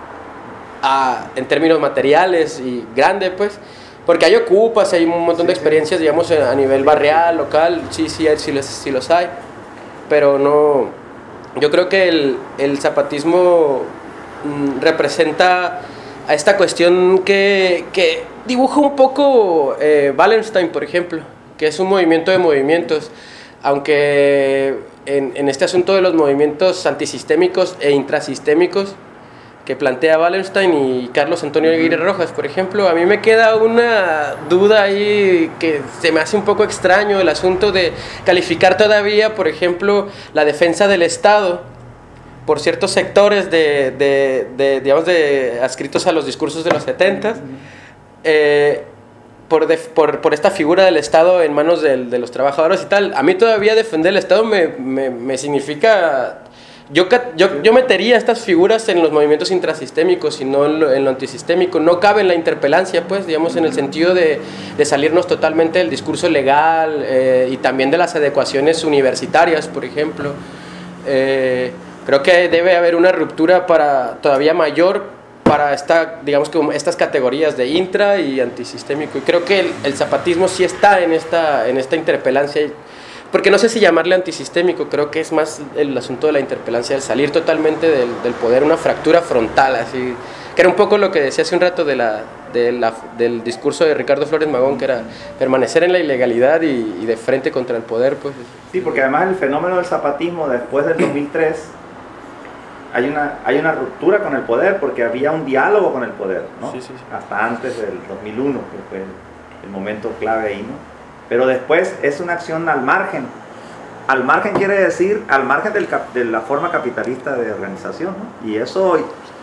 a, en términos materiales y grande, pues, porque hay ocupas, hay un montón de experiencias, digamos, a nivel barrial, local, sí, sí, sí, los, sí los hay, pero no, yo creo que el, el zapatismo mm, representa a esta cuestión que, que dibuja un poco eh, Wallenstein, por ejemplo, que es un movimiento de movimientos, aunque en, en este asunto de los movimientos antisistémicos e intrasistémicos que plantea Wallenstein y Carlos Antonio Aguirre Rojas, por ejemplo, a mí me queda una duda ahí que se me hace un poco extraño el asunto de calificar todavía, por ejemplo, la defensa del Estado por ciertos sectores de, de, de digamos, de adscritos a los discursos de los setentas, eh, por, de, por, por esta figura del Estado en manos de, de los trabajadores y tal. A mí todavía defender el Estado me, me, me significa... Yo, yo, yo metería estas figuras en los movimientos intrasistémicos y no en lo, en lo antisistémico. No cabe en la interpelancia, pues, digamos, en el sentido de, de salirnos totalmente del discurso legal eh, y también de las adecuaciones universitarias, por ejemplo. Eh, creo que debe haber una ruptura para, todavía mayor para esta, digamos, como estas categorías de intra y antisistémico. Y creo que el, el zapatismo sí está en esta, en esta interpelancia. Porque no sé si llamarle antisistémico, creo que es más el asunto de la interpelancia, el salir totalmente del, del poder, una fractura frontal, así, que era un poco lo que decía hace un rato de la, de la, del discurso de Ricardo Flores Magón, que era permanecer en la ilegalidad y, y de frente contra el poder. Pues. Sí, porque además el fenómeno del zapatismo después del dos mil tres, hay una, hay una ruptura con el poder, porque había un diálogo con el poder, ¿no? Sí, sí, sí. Hasta antes del dos mil uno, que fue el, el momento clave ahí, ¿no? Pero después es una acción al margen. Al margen quiere decir al margen del cap, de la forma capitalista de organización, ¿no? Y eso,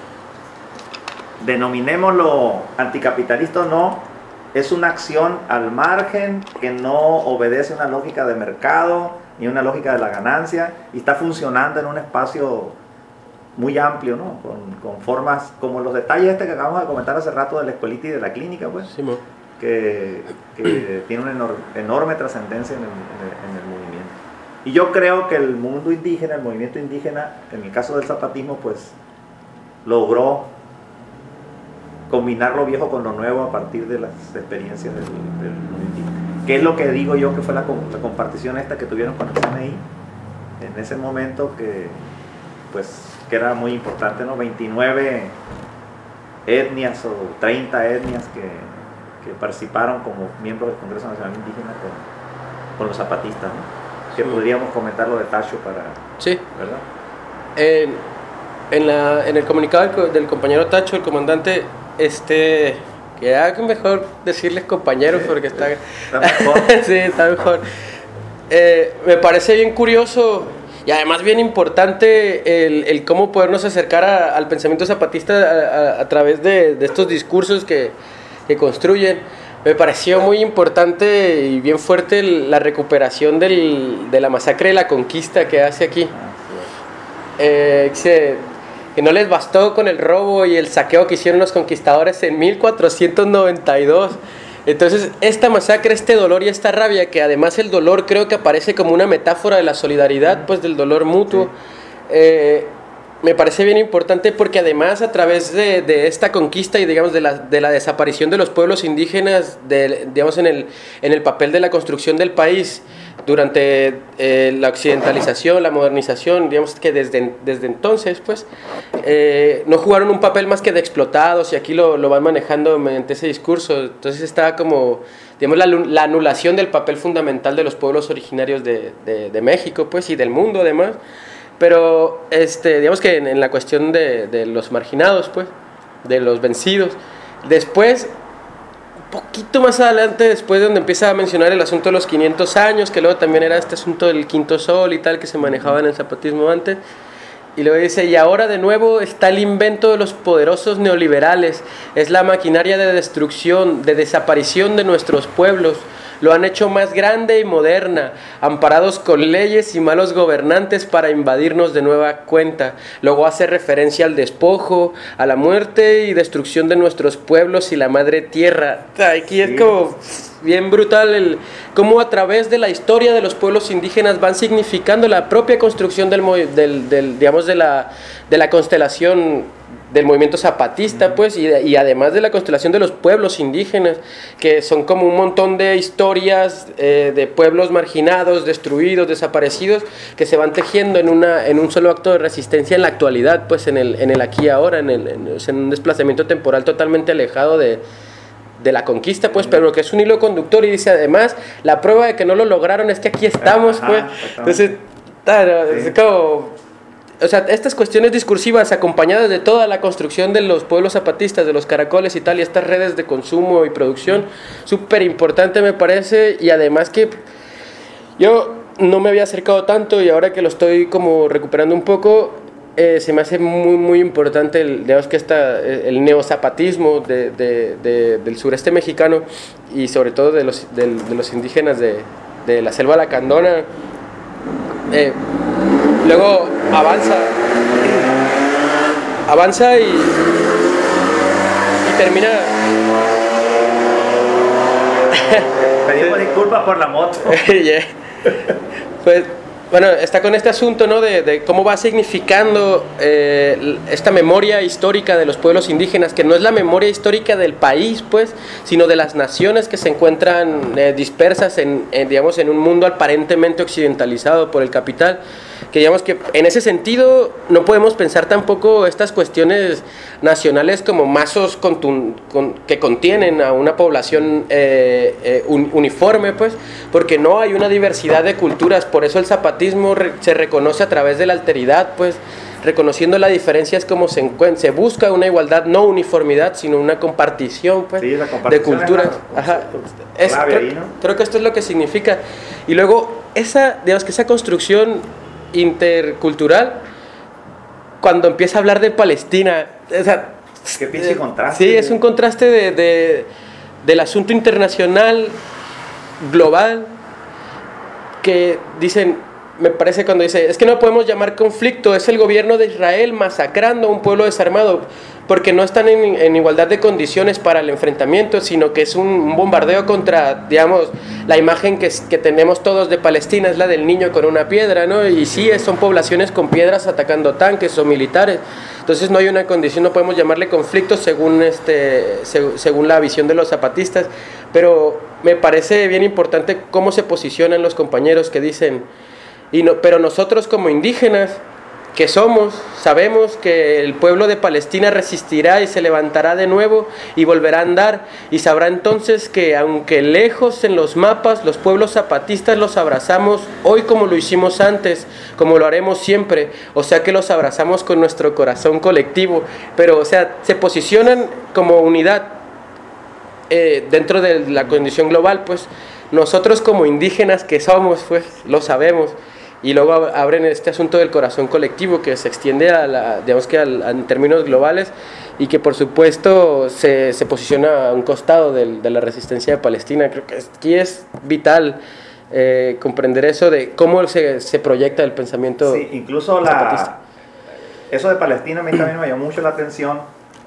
denominémoslo anticapitalista o no, es una acción al margen que no obedece una lógica de mercado ni una lógica de la ganancia y está funcionando en un espacio muy amplio, ¿no? Con, con formas como los detalles este que acabamos de comentar hace rato de la escuelita y de la clínica, pues. Sí, ¿no? Que, que tiene una enorme, enorme trascendencia en el, en, el, en el movimiento. Y yo creo que el mundo indígena, el movimiento indígena, en el caso del zapatismo, pues logró combinar lo viejo con lo nuevo a partir de las experiencias del, del mundo indígena. ¿Qué es lo que digo yo que fue la, la compartición esta que tuvieron con el C N I en ese momento que, pues, que era muy importante, ¿no? veintinueve etnias o treinta etnias que que participaron como miembros del Congreso Nacional Indígena con, con los zapatistas, ¿no? Que sí. Podríamos comentarlo de Tacho para... Sí. ¿Verdad? En, en, la, en el comunicado del, del compañero Tacho, el comandante, este... que haga mejor decirles compañeros sí, porque está... Está mejor. Sí, está mejor. Eh, me parece bien curioso y además bien importante el, el cómo podernos acercar a, al pensamiento zapatista a, a, a través de, de estos discursos que... que construyen. Me pareció muy importante y bien fuerte la recuperación del, de la masacre de la conquista que hace aquí. Eh, que, que no les bastó con el robo y el saqueo que hicieron los conquistadores en mil cuatrocientos noventa y dos. Entonces esta masacre, este dolor y esta rabia, que además el dolor creo que aparece como una metáfora de la solidaridad, pues del dolor mutuo, sí. eh, me parece bien importante porque además a través de, de esta conquista y digamos de la, de la desaparición de los pueblos indígenas, de, digamos en el, en el papel de la construcción del país durante eh, la occidentalización, la modernización, digamos que desde, desde entonces pues eh, no jugaron un papel más que de explotados y aquí lo, lo van manejando mediante ese discurso. Entonces está como digamos la, la anulación del papel fundamental de los pueblos originarios de, de, de México pues y del mundo además. Pero este, digamos que en, en la cuestión de, de los marginados, pues, de los vencidos, después, un poquito más adelante, después donde empieza a mencionar el asunto de los quinientos años, que luego también era este asunto del quinto sol y tal, que se manejaba en el zapatismo antes, y luego dice, y ahora de nuevo está el invento de los poderosos neoliberales, es la maquinaria de destrucción, de desaparición de nuestros pueblos, lo han hecho más grande y moderna, amparados con leyes y malos gobernantes para invadirnos de nueva cuenta. Luego hace referencia al despojo, a la muerte y destrucción de nuestros pueblos y la madre tierra. Aquí es como bien brutal el cómo a través de la historia de los pueblos indígenas van significando la propia construcción del, del, del digamos de la de la constelación del movimiento zapatista, pues, y, de, y además de la constelación de los pueblos indígenas, que son como un montón de historias eh, de pueblos marginados, destruidos, desaparecidos, que se van tejiendo en, una, en un solo acto de resistencia en la actualidad, pues, en el, en el aquí y ahora, en, el, en, en un desplazamiento temporal totalmente alejado de, de la conquista, pues, pero que es un hilo conductor, y dice además, la prueba de que no lo lograron es que aquí estamos, Ajá, pues. Entonces, claro, sí. Es como, o sea, estas cuestiones discursivas acompañadas de toda la construcción de los pueblos zapatistas, de los caracoles y tal, y estas redes de consumo y producción, súper importante me parece, y además que yo no me había acercado tanto, y ahora que lo estoy como recuperando un poco, Eh, se me hace muy muy importante el, digamos que esta, el neozapatismo de, de, de, del sureste mexicano, y sobre todo de los, de, de los indígenas de, de la selva lacandona. Eh, luego avanza avanza y, y termina. Pedimos disculpas por la moto. Yeah. Pues bueno, está con este asunto, ¿no? de, de cómo va significando eh, esta memoria histórica de los pueblos indígenas, que no es la memoria histórica del país, pues, sino de las naciones que se encuentran eh, dispersas en, en, digamos, en un mundo aparentemente occidentalizado por el capital. Que digamos que en ese sentido no podemos pensar tampoco estas cuestiones nacionales como mazos contun, con, que contienen a una población eh, eh, un, uniforme, pues, porque no hay una diversidad de culturas. Por eso el zapatismo re, se reconoce a través de la alteridad, pues, reconociendo la diferencia es como se encuentra, se busca una igualdad, no uniformidad, sino una compartición, pues, sí, la compartición de culturas. Es la, Ajá. Es, creo, ahí, ¿no? Creo que esto es lo que significa. Y luego esa, digamos que esa construcción intercultural, cuando empieza a hablar de Palestina, o sea, qué pinche contraste. Sí, es un contraste de, de, del asunto internacional, global, que dicen, me parece cuando dice, es que no podemos llamar conflicto, es el gobierno de Israel masacrando a un pueblo desarmado, porque no están en, en igualdad de condiciones para el enfrentamiento, sino que es un, un bombardeo contra, digamos, la imagen que, que tenemos todos de Palestina es la del niño con una piedra, ¿no? Y sí, son poblaciones con piedras atacando tanques o militares. Entonces no hay una condición, no podemos llamarle conflicto según, este, seg- según la visión de los zapatistas, pero me parece bien importante cómo se posicionan los compañeros que dicen, y no, pero nosotros como indígenas, que somos, sabemos que el pueblo de Palestina resistirá y se levantará de nuevo y volverá a andar, y sabrá entonces que aunque lejos en los mapas, los pueblos zapatistas los abrazamos hoy como lo hicimos antes, como lo haremos siempre, o sea que los abrazamos con nuestro corazón colectivo, pero o sea, se posicionan como unidad eh, dentro de la condición global, pues nosotros como indígenas que somos, pues lo sabemos. Y luego abren este asunto del corazón colectivo que se extiende a, la, digamos que a, a, en términos globales, y que por supuesto se, se posiciona a un costado del, de la resistencia de Palestina. Creo que aquí es vital eh, comprender eso de cómo se, se proyecta el pensamiento. Sí, incluso la, eso de Palestina a mí también me llamó mucho la atención.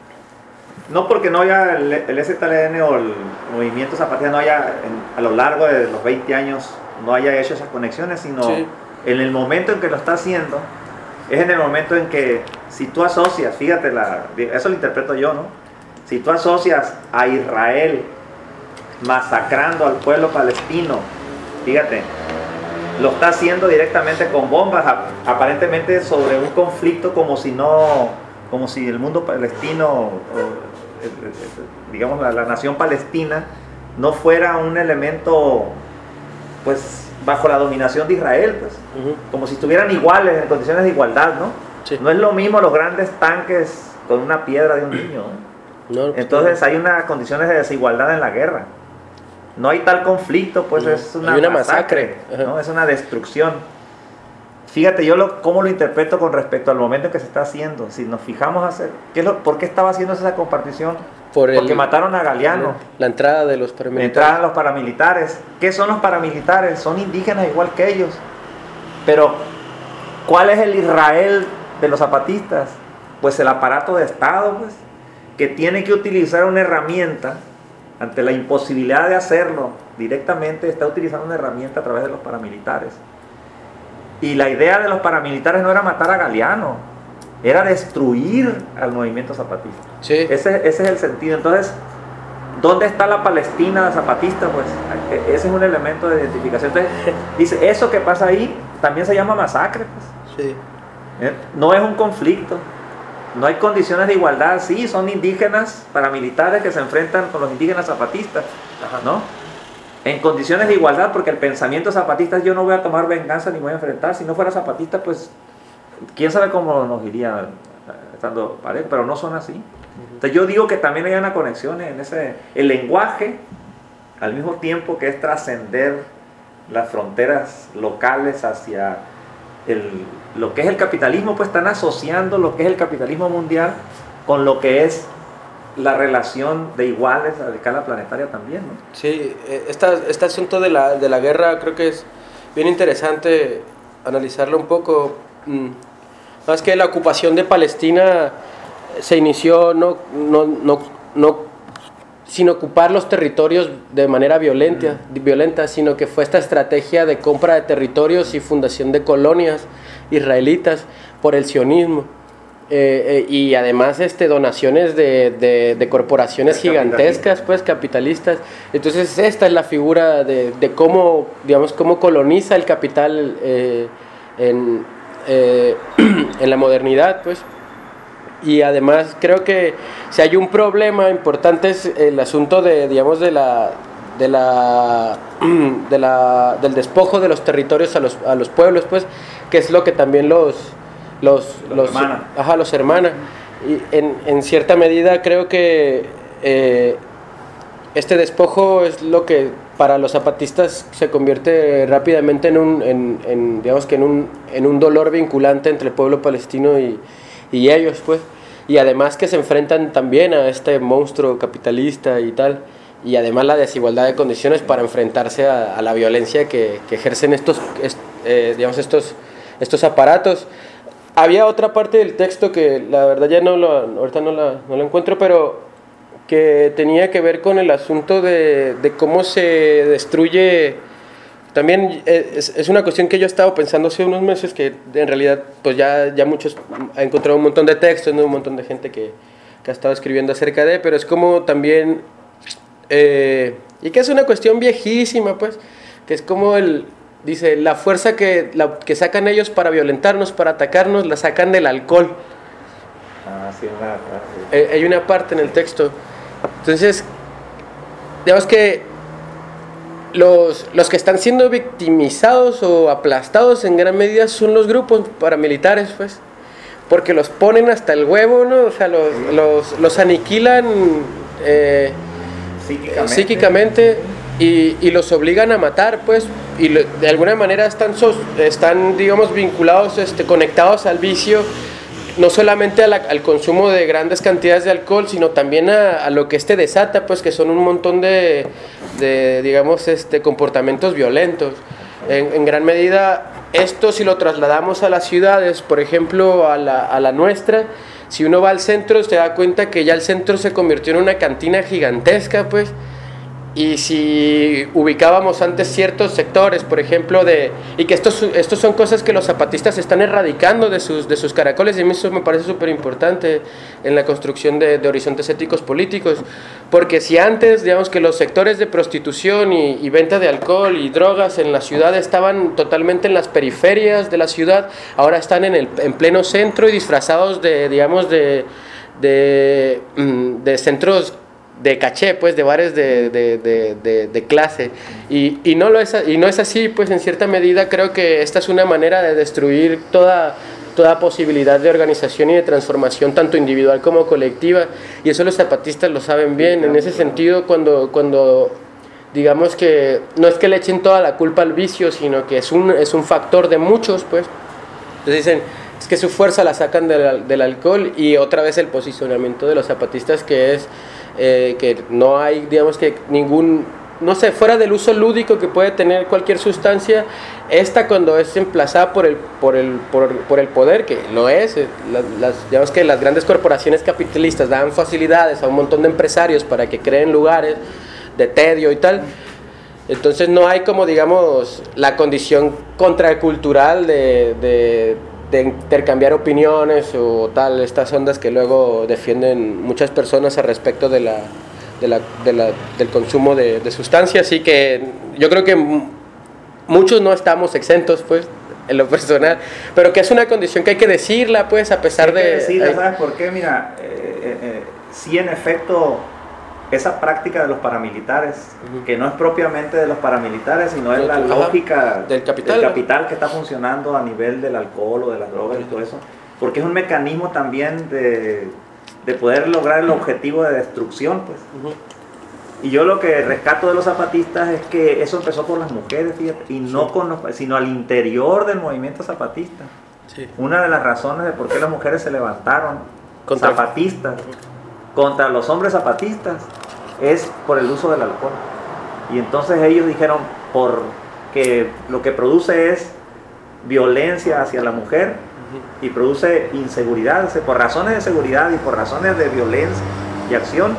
No porque no haya el, el S T L N o el movimiento zapatista no haya en, a lo largo de los veinte años no haya hecho esas conexiones, sino sí. En el momento en que lo está haciendo, es en el momento en que, si tú asocias, fíjate, la, eso lo interpreto yo, ¿no? Si tú asocias a Israel masacrando al pueblo palestino, fíjate, lo está haciendo directamente con bombas, aparentemente sobre un conflicto como si no, como si el mundo palestino, digamos la, la nación palestina, no fuera un elemento, pues, bajo la dominación de Israel, pues, uh-huh. Como si estuvieran iguales, en condiciones de igualdad, ¿no? Sí. No es lo mismo los grandes tanques con una piedra de un niño, ¿no? No, entonces hay unas condiciones de desigualdad en la guerra. No hay tal conflicto, pues uh-huh. Es una, una masacre, masacre uh-huh. ¿no? Es una destrucción. Fíjate yo lo, cómo lo interpreto con respecto al momento en que se está haciendo. Si nos fijamos, hacer, ¿qué es lo, ¿por qué estaba haciendo esa compartición? Por el, Porque mataron a Galeano. La entrada de los paramilitares. La entrada de los paramilitares. ¿Qué son los paramilitares? Son indígenas igual que ellos. Pero, ¿cuál es el Israel de los zapatistas? Pues el aparato de Estado, pues, que tiene que utilizar una herramienta ante la imposibilidad de hacerlo directamente, está utilizando una herramienta a través de los paramilitares. Y la idea de los paramilitares no era matar a Galeano, era destruir al movimiento zapatista. Sí. Ese, ese es el sentido. Entonces, ¿dónde está la Palestina zapatista? Pues ese es un elemento de identificación. Entonces, dice, eso que pasa ahí también se llama masacre, pues. Sí. ¿Eh? No es un conflicto, no hay condiciones de igualdad, sí, son indígenas paramilitares que se enfrentan con los indígenas zapatistas, ¿no? En condiciones de igualdad, porque el pensamiento zapatista es yo no voy a tomar venganza ni voy a enfrentar, si no fuera zapatista, pues, quién sabe cómo nos iría estando parejo, pero no son así. Entonces yo digo que también hay una conexión en ese, el lenguaje, al mismo tiempo que es trascender las fronteras locales hacia el, lo que es el capitalismo, pues están asociando lo que es el capitalismo mundial con lo que es la relación de iguales a escala planetaria también, ¿no? Sí, esta, este asunto de la, de la guerra creo que es bien interesante analizarlo un poco. Más que la ocupación de Palestina se inició no, no, no, no sin ocupar los territorios de manera violenta, mm. violenta, sino que fue esta estrategia de compra de territorios y fundación de colonias israelitas por el sionismo. Eh, eh, y además este, donaciones de, de, de corporaciones gigantescas, pues capitalistas. Entonces esta es la figura de, de cómo, digamos, cómo coloniza el capital eh, en, eh, en la modernidad, pues. Y además creo que si hay un problema importante es el asunto de, digamos, de la, de la, de la, del despojo de los territorios a los, a los pueblos, pues, que es lo que también los los los, los ajá, los hermana. Y en, en cierta medida creo que eh, este despojo es lo que para los zapatistas se convierte rápidamente en un en, en digamos que en un en un dolor vinculante entre el pueblo palestino y y ellos, pues, y además que se enfrentan también a este monstruo capitalista y tal, y además la desigualdad de condiciones para enfrentarse a, a la violencia que, que ejercen estos, est, eh, digamos, estos, estos aparatos. Había otra parte del texto que la verdad ya no lo, ahorita no la, no la encuentro, pero que tenía que ver con el asunto de, de cómo se destruye. También es, es una cuestión que yo he estado pensando hace unos meses, que en realidad pues ya, ya muchos han encontrado un montón de textos, ¿no? Un montón de gente que, que ha estado escribiendo acerca de, pero es como también, eh, y que es una cuestión viejísima, pues, que es como el, dice, la fuerza que, la, que sacan ellos para violentarnos, para atacarnos, la sacan del alcohol. Ah, sí, una parte. Eh, hay una parte en el texto. Entonces, digamos que Los, los que están siendo victimizados o aplastados en gran medida son los grupos paramilitares, pues, porque los ponen hasta el huevo, ¿no? O sea, los, los, los aniquilan eh, psíquicamente, psíquicamente y, y los obligan a matar, pues, y lo, de alguna manera están, sos, están digamos, vinculados, este, conectados al vicio, no solamente a la, al consumo de grandes cantidades de alcohol, sino también a, a lo que este desata, pues, que son un montón de, de digamos, este, comportamientos violentos. En, en gran medida, esto si lo trasladamos a las ciudades, por ejemplo, a la, a la nuestra, si uno va al centro, se da cuenta que ya el centro se convirtió en una cantina gigantesca, pues, y si ubicábamos antes ciertos sectores, por ejemplo, de y que estos, estos son cosas que los zapatistas están erradicando de sus, de sus caracoles, y a mí eso me parece súper importante en la construcción de, de horizontes éticos políticos, porque si antes, digamos, que los sectores de prostitución y, y venta de alcohol y drogas en la ciudad estaban totalmente en las periferias de la ciudad, ahora están en, el, en pleno centro y disfrazados de, digamos, de, de, de centros de caché, pues, de bares de, de, de, de, de clase, y, y, no lo es, y no es así, pues, en cierta medida creo que esta es una manera de destruir toda, toda posibilidad de organización y de transformación, tanto individual como colectiva, y eso los zapatistas lo saben bien. En ese sentido, cuando, cuando digamos que no es que le echen toda la culpa al vicio, sino que es un, es un factor de muchos, pues, entonces dicen, es que su fuerza la sacan del, del alcohol, y otra vez el posicionamiento de los zapatistas, que es Eh, que no hay, digamos, que ningún, no sé, fuera del uso lúdico que puede tener cualquier sustancia, esta cuando es emplazada por el, por el, por, por el poder, que lo es, las, las, digamos que las grandes corporaciones capitalistas dan facilidades a un montón de empresarios para que creen lugares de tedio y tal, entonces no hay como, digamos, la condición contracultural de, de de intercambiar opiniones o tal, estas ondas que luego defienden muchas personas al respecto de la, de la, de la, del consumo de, de sustancias, y que yo creo que muchos no estamos exentos, pues, en lo personal, pero que es una condición que hay que decirla, pues, a pesar hay de... que decirla, hay... ¿sabes por qué? Mira, eh, eh, eh, sí en efecto, esa práctica de los paramilitares, uh-huh. que no es propiamente de los paramilitares, sino es la lógica del capital, del capital que está funcionando a nivel del alcohol o de las drogas uh-huh. y todo eso, porque es un mecanismo también de, de poder lograr el objetivo de destrucción, pues. Uh-huh. Y yo lo que rescato de los zapatistas es que eso empezó por las mujeres, fíjate, y no sí. con los, sino al interior del movimiento zapatista. Sí. Una de las razones de por qué las mujeres se levantaron contra zapatistas contra los hombres zapatistas es por el uso del alcohol. Y entonces ellos dijeron, porque lo que produce es violencia hacia la mujer uh-huh. y produce inseguridad, o sea, por razones de seguridad y por razones de violencia y acción,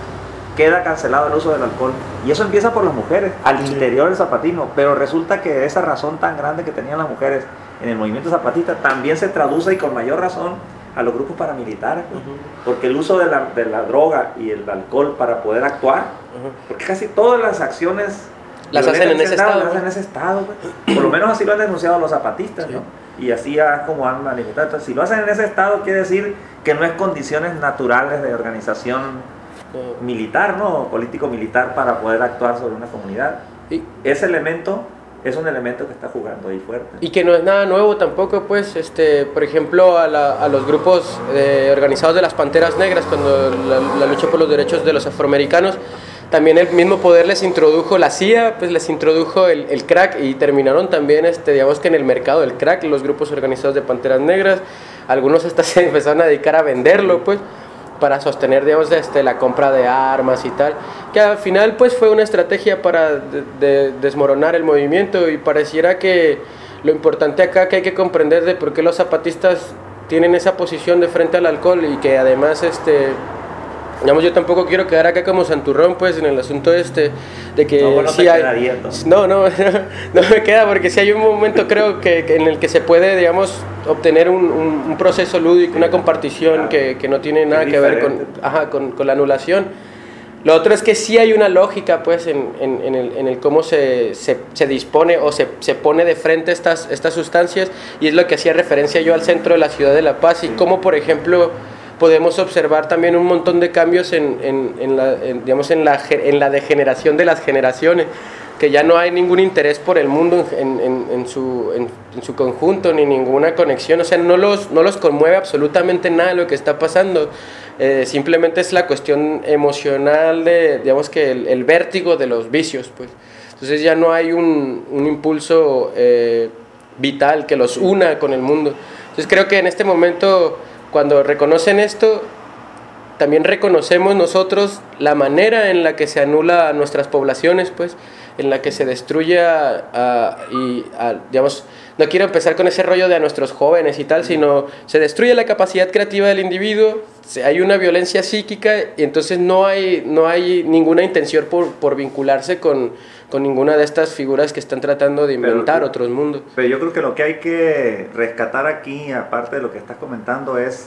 queda cancelado el uso del alcohol. Y eso empieza por las mujeres, al interior del zapatismo. Pero resulta que esa razón tan grande que tenían las mujeres en el movimiento zapatista también se traduce, y con mayor razón, a los grupos paramilitares. Uh-huh. Porque el uso de la, de la droga y el alcohol para poder actuar, uh-huh. porque casi todas las acciones las hacen en ese estado, las hacen en ese estado, pues. Por lo menos así lo han denunciado los zapatistas, sí. ¿no? Y así es como han manifestado. Entonces, si lo hacen en ese estado, quiere decir que no es condiciones naturales de organización militar, ¿no? Político-militar para poder actuar sobre una comunidad. Y ese elemento es un elemento que está jugando ahí fuerte. Y que no es nada nuevo tampoco, pues, este, por ejemplo, a, la, a los grupos eh, organizados de las Panteras Negras, cuando la, la lucha por los derechos de los afroamericanos, también el mismo poder les introdujo, la C I A, pues les introdujo el, el crack, y terminaron también, este, digamos que en el mercado del crack, los grupos organizados de Panteras Negras, algunos hasta se empezaron a dedicar a venderlo, pues, para sostener, digamos, este, la compra de armas y tal, que al final pues fue una estrategia para de, de desmoronar el movimiento. Y pareciera que lo importante acá que hay que comprender de por qué los zapatistas tienen esa posición de frente al alcohol, y que además, este, digamos, yo tampoco quiero quedar acá como santurrón, pues, en el asunto este de que no, bueno, sí hay, no, no, no me queda, porque si sí hay un momento, creo que, que en el que se puede, digamos, obtener un, un, un proceso lúdico, una compartición claro. que, que no tiene nada es que ver con, ajá, con, con la anulación. Lo otro es que sí hay una lógica, pues, en, en, en, el, en el cómo se, se, se dispone o se, se pone de frente estas, estas sustancias, y es lo que hacía referencia yo al centro de la ciudad de La Paz, y cómo, por ejemplo, podemos observar también un montón de cambios en, en, en, la, en, digamos, en, la, en la degeneración de las generaciones, que ya no hay ningún interés por el mundo en, en, en, su, en, en su conjunto, ni ninguna conexión, o sea, no los, no los conmueve absolutamente nada lo que está pasando, eh, simplemente es la cuestión emocional de, digamos que el, el vértigo de los vicios, pues. Entonces ya no hay un, un impulso eh, vital que los una con el mundo. Entonces creo que en este momento, cuando reconocen esto, también reconocemos nosotros la manera en la que se anula a nuestras poblaciones, pues, en la que se destruye a, a, y a, digamos, no quiero empezar con ese rollo de a nuestros jóvenes y tal, sino se destruye la capacidad creativa del individuo, se, hay una violencia psíquica, y entonces no hay, no hay ninguna intención por, por vincularse con, con ninguna de estas figuras que están tratando de inventar pero, otros mundos. Pero yo creo que lo que hay que rescatar aquí, aparte de lo que estás comentando, es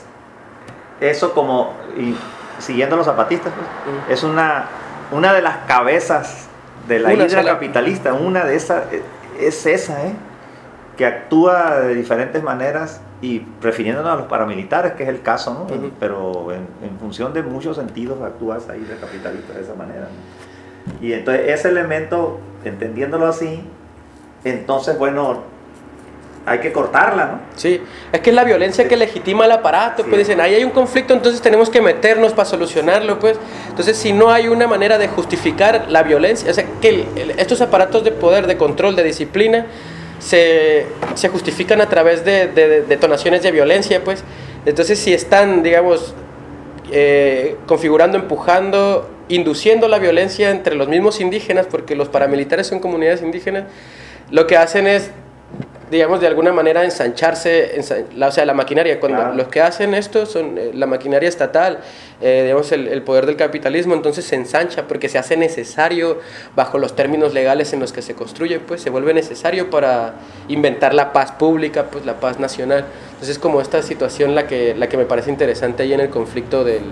eso como, y siguiendo a los zapatistas, pues, uh-huh. es una, una de las cabezas de la una hidra sola. capitalista, una de esas es esa, ¿eh? que actúa de diferentes maneras, y refiriéndonos a los paramilitares, que es el caso, ¿no? Uh-huh. Pero en, en función de muchos sentidos actúa esa hidra capitalista de esa manera, ¿no? Y entonces ese elemento, entendiéndolo así, entonces, bueno, hay que cortarla, ¿no? Sí, es que es la violencia que legitima el aparato, sí. Pues dicen, ahí hay un conflicto, entonces tenemos que meternos para solucionarlo, pues. Entonces, si no hay una manera de justificar la violencia, o sea, que el, el, estos aparatos de poder, de control, de disciplina, se, se justifican a través de, de, de detonaciones de violencia, pues. Entonces, si están, digamos, eh, configurando, empujando, induciendo la violencia entre los mismos indígenas, porque los paramilitares son comunidades indígenas, lo que hacen es, digamos, de alguna manera ensancharse, ensan, la, o sea, la maquinaria, cuando claro. los que hacen esto son eh, la maquinaria estatal, eh, digamos, el, el poder del capitalismo, entonces se ensancha porque se hace necesario, bajo los términos legales en los que se construye, pues se vuelve necesario para inventar la paz pública, pues la paz nacional. Entonces es como esta situación la que, la que me parece interesante ahí en el conflicto del...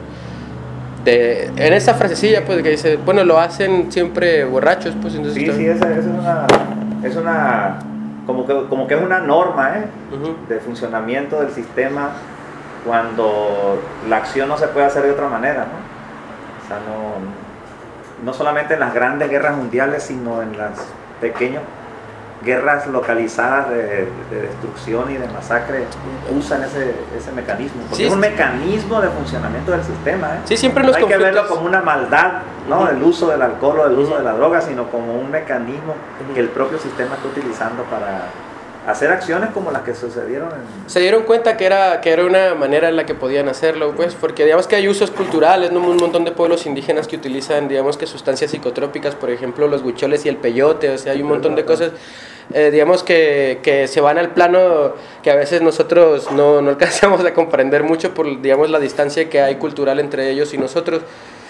De, en esa frasecilla, pues, que dice, bueno, lo hacen siempre borrachos, pues, entonces... Sí, sí, esa, esa es una... Es una como que, como que es una norma ¿eh? Uh-huh. de funcionamiento del sistema cuando la acción no se puede hacer de otra manera, ¿no? O sea, no, no solamente en las grandes guerras mundiales, sino en las pequeñas guerras localizadas de, de destrucción y de masacre usan ese, ese mecanismo, porque sí, es un mecanismo de funcionamiento del sistema. ¿eh? Sí, siempre nos no hay conflictos... que verlo como una maldad, ¿no? Uh-huh. El uso del alcohol o el uso uh-huh. de la droga, sino como un mecanismo uh-huh. que el propio sistema está utilizando para hacer acciones como las que sucedieron en... Se dieron cuenta que era, que era una manera en la que podían hacerlo, pues, porque digamos que hay usos culturales, ¿no? Un montón de pueblos indígenas que utilizan, digamos que sustancias psicotrópicas, por ejemplo, los huicholes y el peyote, o sea, hay un montón de cosas, eh, digamos que, que se van al plano que a veces nosotros no, no alcanzamos a comprender mucho por, digamos, la distancia que hay cultural entre ellos y nosotros,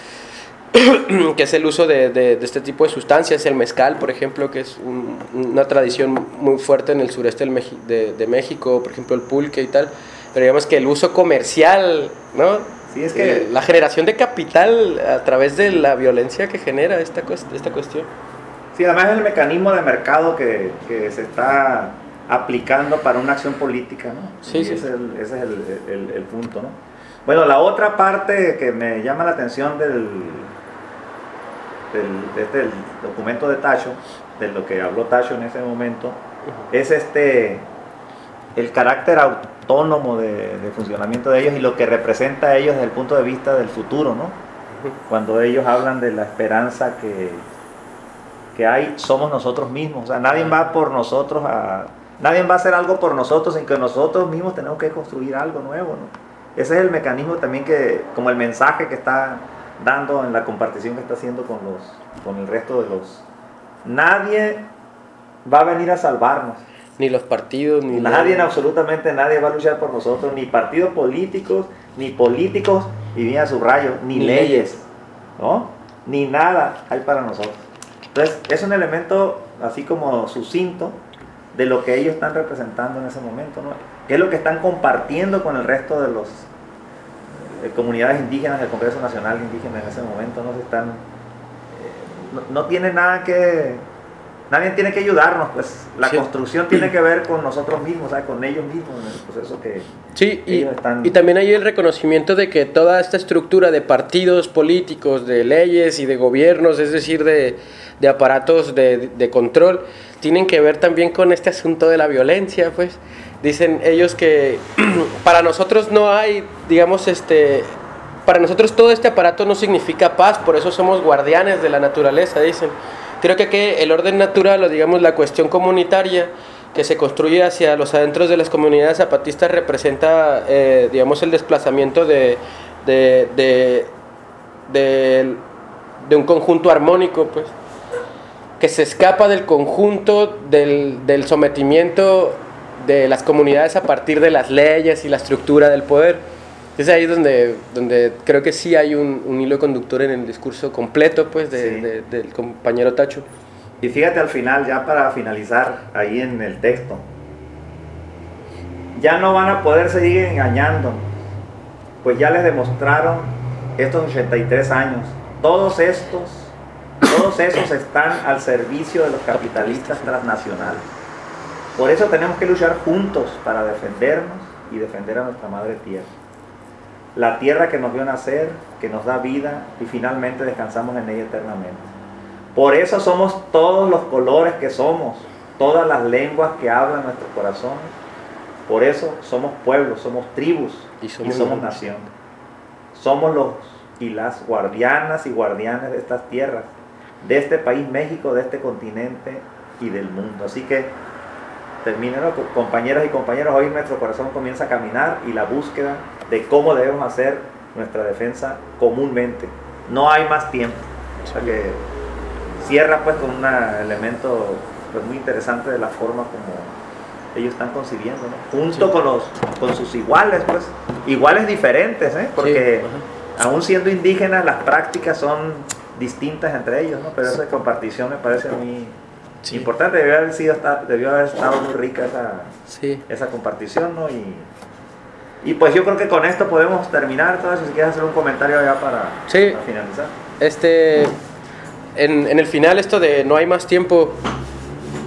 que es el uso de, de, de este tipo de sustancias, el mezcal, por ejemplo, que es un, una tradición muy fuerte en el sureste del Meji, de, de México, por ejemplo, el pulque y tal, pero digamos que el uso comercial, ¿no? Sí, es que... Eh, la generación de capital a través de la violencia que genera esta, esta cuestión. Sí, además es el mecanismo de mercado que, que se está aplicando para una acción política, ¿no? Sí, y sí. Ese es, el, ese es el, el, el punto, ¿no? Bueno, la otra parte que me llama la atención del... Del, desde el documento de Tacho, de lo que habló Tacho en ese momento, uh-huh. es este el carácter autónomo de, de funcionamiento de ellos y lo que representa a ellos desde el punto de vista del futuro, ¿no? Uh-huh. Cuando ellos hablan de la esperanza que, que hay, somos nosotros mismos, o sea, nadie va por nosotros a, nadie va a hacer algo por nosotros sin que nosotros mismos tenemos que construir algo nuevo, ¿no? Ese es el mecanismo también que, como el mensaje que está dando en la compartición que está haciendo con los con el resto de los... Nadie va a venir a salvarnos. Ni los partidos, ni... Nadie, la... absolutamente nadie va a luchar por nosotros, ni partidos políticos, ni políticos, y bien a su rayo, ni, ni leyes, leyes, ¿no? Ni nada hay para nosotros. Entonces, es un elemento así como sucinto de lo que ellos están representando en ese momento, ¿no? Que es lo que están compartiendo con el resto de los... comunidades indígenas del Congreso Nacional Indígena en ese momento. No se están eh, no, no tiene nada que nadie tiene que ayudarnos, pues la sí. construcción tiene que ver con nosotros mismos, ¿sabes? Con ellos mismos en el proceso que sí, y, ellos están... y también hay el reconocimiento de que toda esta estructura de partidos políticos, de leyes y de gobiernos, es decir, de, de aparatos de, de control, tienen que ver también con este asunto de la violencia, pues. Dicen ellos que para nosotros no hay, digamos, este, para nosotros todo este aparato no significa paz, por eso somos guardianes de la naturaleza, dicen. Creo que aquí el orden natural o, digamos, la cuestión comunitaria que se construye hacia los adentros de las comunidades zapatistas representa, eh, digamos, el desplazamiento de, de, de, de, de un conjunto armónico, pues, que se escapa del conjunto del, del sometimiento de las comunidades a partir de las leyes y la estructura del poder. Es ahí donde, donde creo que sí hay un, un hilo conductor en el discurso completo, pues, de, sí. de, del compañero Tacho. Y fíjate al final, ya para finalizar ahí en el texto, ya no van a poder seguir engañando, pues ya les demostraron estos ochenta y tres años, todos estos, todos esos están al servicio de los capitalistas transnacionales. Por eso tenemos que luchar juntos para defendernos y defender a nuestra madre tierra. La tierra que nos vio nacer, que nos da vida y finalmente descansamos en ella eternamente. Por eso somos todos los colores que somos, todas las lenguas que hablan nuestros corazones. Por eso somos pueblos, somos tribus y somos, y somos nación. Somos los y las guardianas y guardianes de estas tierras, de este país México, de este continente y del mundo. Así que terminen, compañeras y compañeros, hoy nuestro corazón comienza a caminar y la búsqueda de cómo debemos hacer nuestra defensa comúnmente. No hay más tiempo. O sea que cierra pues con un elemento pues muy interesante de la forma como ellos están concibiendo, ¿no? Junto sí. con los con sus iguales, pues iguales diferentes, ¿eh? Porque sí. aún siendo indígenas las prácticas son distintas entre ellos, ¿no? Pero esa compartición me parece muy sí. importante. Debió haber sido, debió haber estado muy rica esa, sí. esa compartición, ¿no? Y, y pues yo creo que con esto podemos terminar. Entonces, si quieres hacer un comentario ya para, sí. para finalizar. Este, en, en el final esto de no hay más tiempo,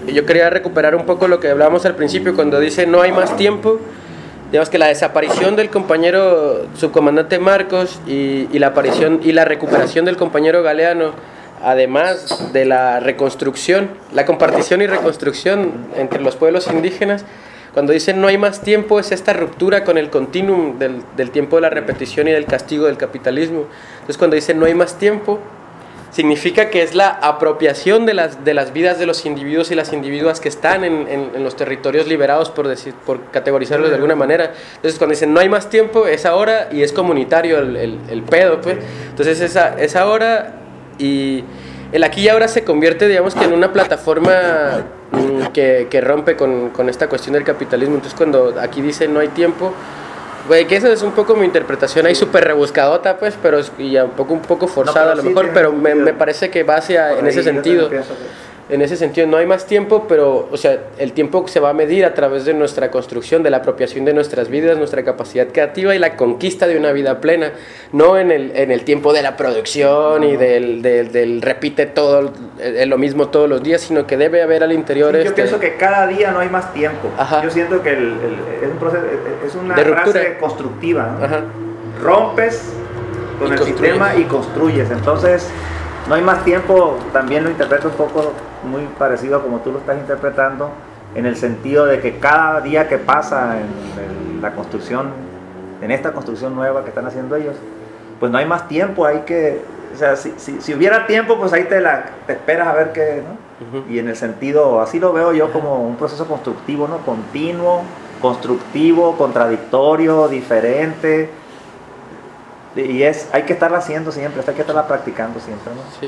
yo quería recuperar un poco lo que hablábamos al principio, cuando dice no hay más tiempo. Digamos que la desaparición del compañero subcomandante Marcos y, y la aparición y la recuperación del compañero Galeano, además de la reconstrucción, la compartición y reconstrucción entre los pueblos indígenas, cuando dicen no hay más tiempo, es esta ruptura con el continuum del, del tiempo de la repetición y del castigo del capitalismo. Entonces cuando dicen no hay más tiempo, significa que es la apropiación de las, de las vidas de los individuos y las individuas que están en, en, en los territorios liberados, por, decir, por categorizarlos de alguna manera. Entonces cuando dicen no hay más tiempo, es ahora y es comunitario el, el, el pedo, pues. Entonces esa, es ahora y el aquí y ahora se convierte, digamos, que en una plataforma mmm, que, que rompe con, con esta cuestión del capitalismo. Entonces cuando aquí dice no hay tiempo, güey, que esa es un poco mi interpretación ahí súper rebuscadota, pues, pero es, y un poco, un poco forzada, no, a lo sí mejor, pero me, me parece que va hacia, en ese sentido. En ese sentido, no hay más tiempo, pero, o sea, el tiempo se va a medir a través de nuestra construcción, de la apropiación de nuestras vidas, nuestra capacidad creativa y la conquista de una vida plena, no en el, en el tiempo de la producción y del, del, del repite todo, el, lo mismo todos los días, sino que debe haber al interior... Sí, este... Yo pienso que cada día no hay más tiempo. Ajá. Yo siento que el, el, es, un proceso, es una frase constructiva, ¿no? Ajá. Rompes con y el construyes. Sistema y construyes, entonces... No hay más tiempo, también lo interpreto un poco muy parecido a como tú lo estás interpretando, en el sentido de que cada día que pasa en, en la construcción, en esta construcción nueva que están haciendo ellos, pues no hay más tiempo, hay que, o sea, si, si, si hubiera tiempo, pues ahí te, la, te esperas a ver qué, ¿no? Uh-huh. Y en el sentido, así lo veo yo como un proceso constructivo, ¿no? Continuo, constructivo, contradictorio, diferente. Y es, hay que estarla haciendo siempre, hay que estarla practicando siempre, ¿no? Sí.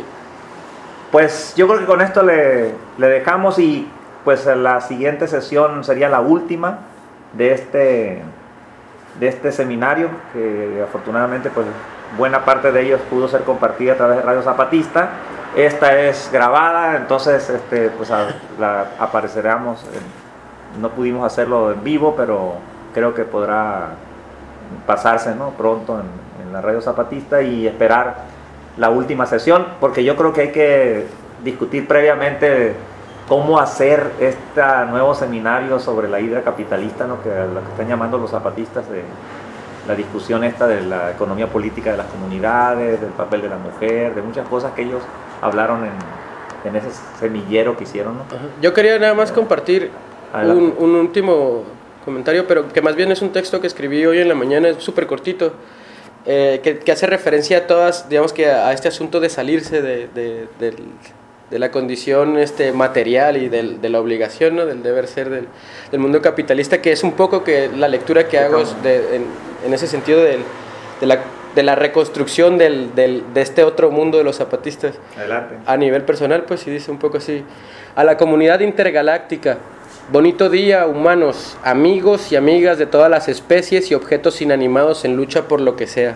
Pues yo creo que con esto le, le dejamos y pues la siguiente sesión sería la última de este, de este seminario, que afortunadamente pues buena parte de ellos pudo ser compartida a través de Radio Zapatista. Esta es grabada, entonces este, pues a, la apareceremos, en, no pudimos hacerlo en vivo, pero creo que podrá pasarse, ¿no? Pronto en, en la Radio Zapatista y esperar la última sesión, porque yo creo que hay que discutir previamente cómo hacer este nuevo seminario sobre la hidra capitalista, ¿no? Que lo que están llamando los zapatistas, de la discusión esta de la economía política de las comunidades, del papel de la mujer, de muchas cosas que ellos hablaron en, en ese semillero que hicieron, ¿no? Yo quería nada más compartir un, un último comentario, pero que más bien es un texto que escribí hoy en la mañana, es súper cortito, eh, que, que hace referencia a todas, digamos que a, a este asunto de salirse de, de, de, de la condición este, material y del, de la obligación, ¿no? Del deber ser del, del mundo capitalista, que es un poco que la lectura que hago es de, en, en ese sentido del, de, la, de la reconstrucción del, del, de este otro mundo de los zapatistas. Adelante. A nivel personal, pues sí dice un poco así: a la comunidad intergaláctica, bonito día, humanos, amigos y amigas de todas las especies y objetos inanimados en lucha por lo que sea.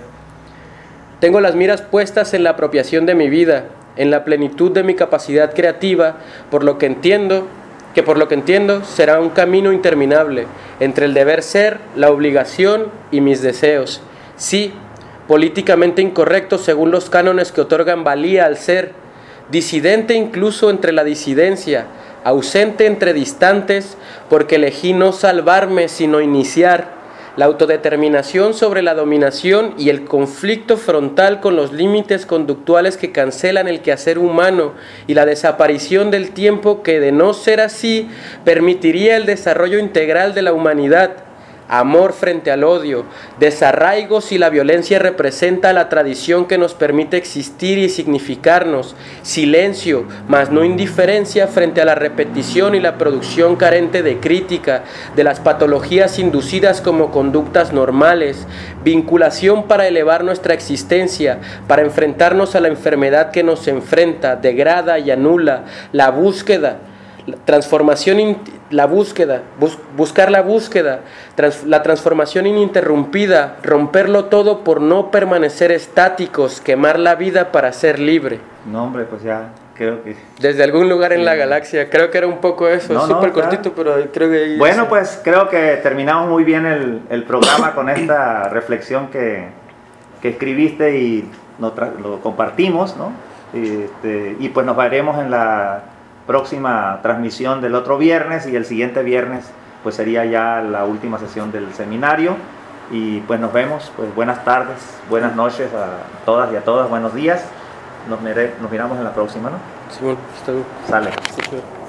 Tengo las miras puestas en la apropiación de mi vida, en la plenitud de mi capacidad creativa, por lo que entiendo, que por lo que entiendo será un camino interminable entre el deber ser, la obligación y mis deseos. Sí, políticamente incorrecto según los cánones que otorgan valía al ser, disidente incluso entre la disidencia, ausente entre distantes, porque elegí no salvarme sino iniciar la autodeterminación sobre la dominación y el conflicto frontal con los límites conductuales que cancelan el quehacer humano y la desaparición del tiempo que, de no ser así, permitiría el desarrollo integral de la humanidad. Amor frente al odio, desarraigo si la violencia representa la tradición que nos permite existir y significarnos, silencio, mas no indiferencia frente a la repetición y la producción carente de crítica, de las patologías inducidas como conductas normales, vinculación para elevar nuestra existencia, para enfrentarnos a la enfermedad que nos enfrenta, degrada y anula, la búsqueda, transformación, la búsqueda, bus, buscar la búsqueda, trans, la transformación ininterrumpida, romperlo todo por no permanecer estáticos, quemar la vida para ser libre. No, hombre, pues ya creo que... Desde algún lugar en la galaxia, creo que era un poco eso, no, súper no, cortito, claro. Pero creo que... Bueno, pues creo que terminamos muy bien el, el programa con esta reflexión que, que escribiste y lo, lo compartimos, ¿no? Y, este, y pues nos veremos en la próxima transmisión del otro viernes, y el siguiente viernes pues sería ya la última sesión del seminario. Y pues nos vemos, pues buenas tardes, buenas noches a todas y a todas, buenos días. Nos, mire, nos miramos en la próxima, ¿no? Simón, está bien. Sale. Sí, sí.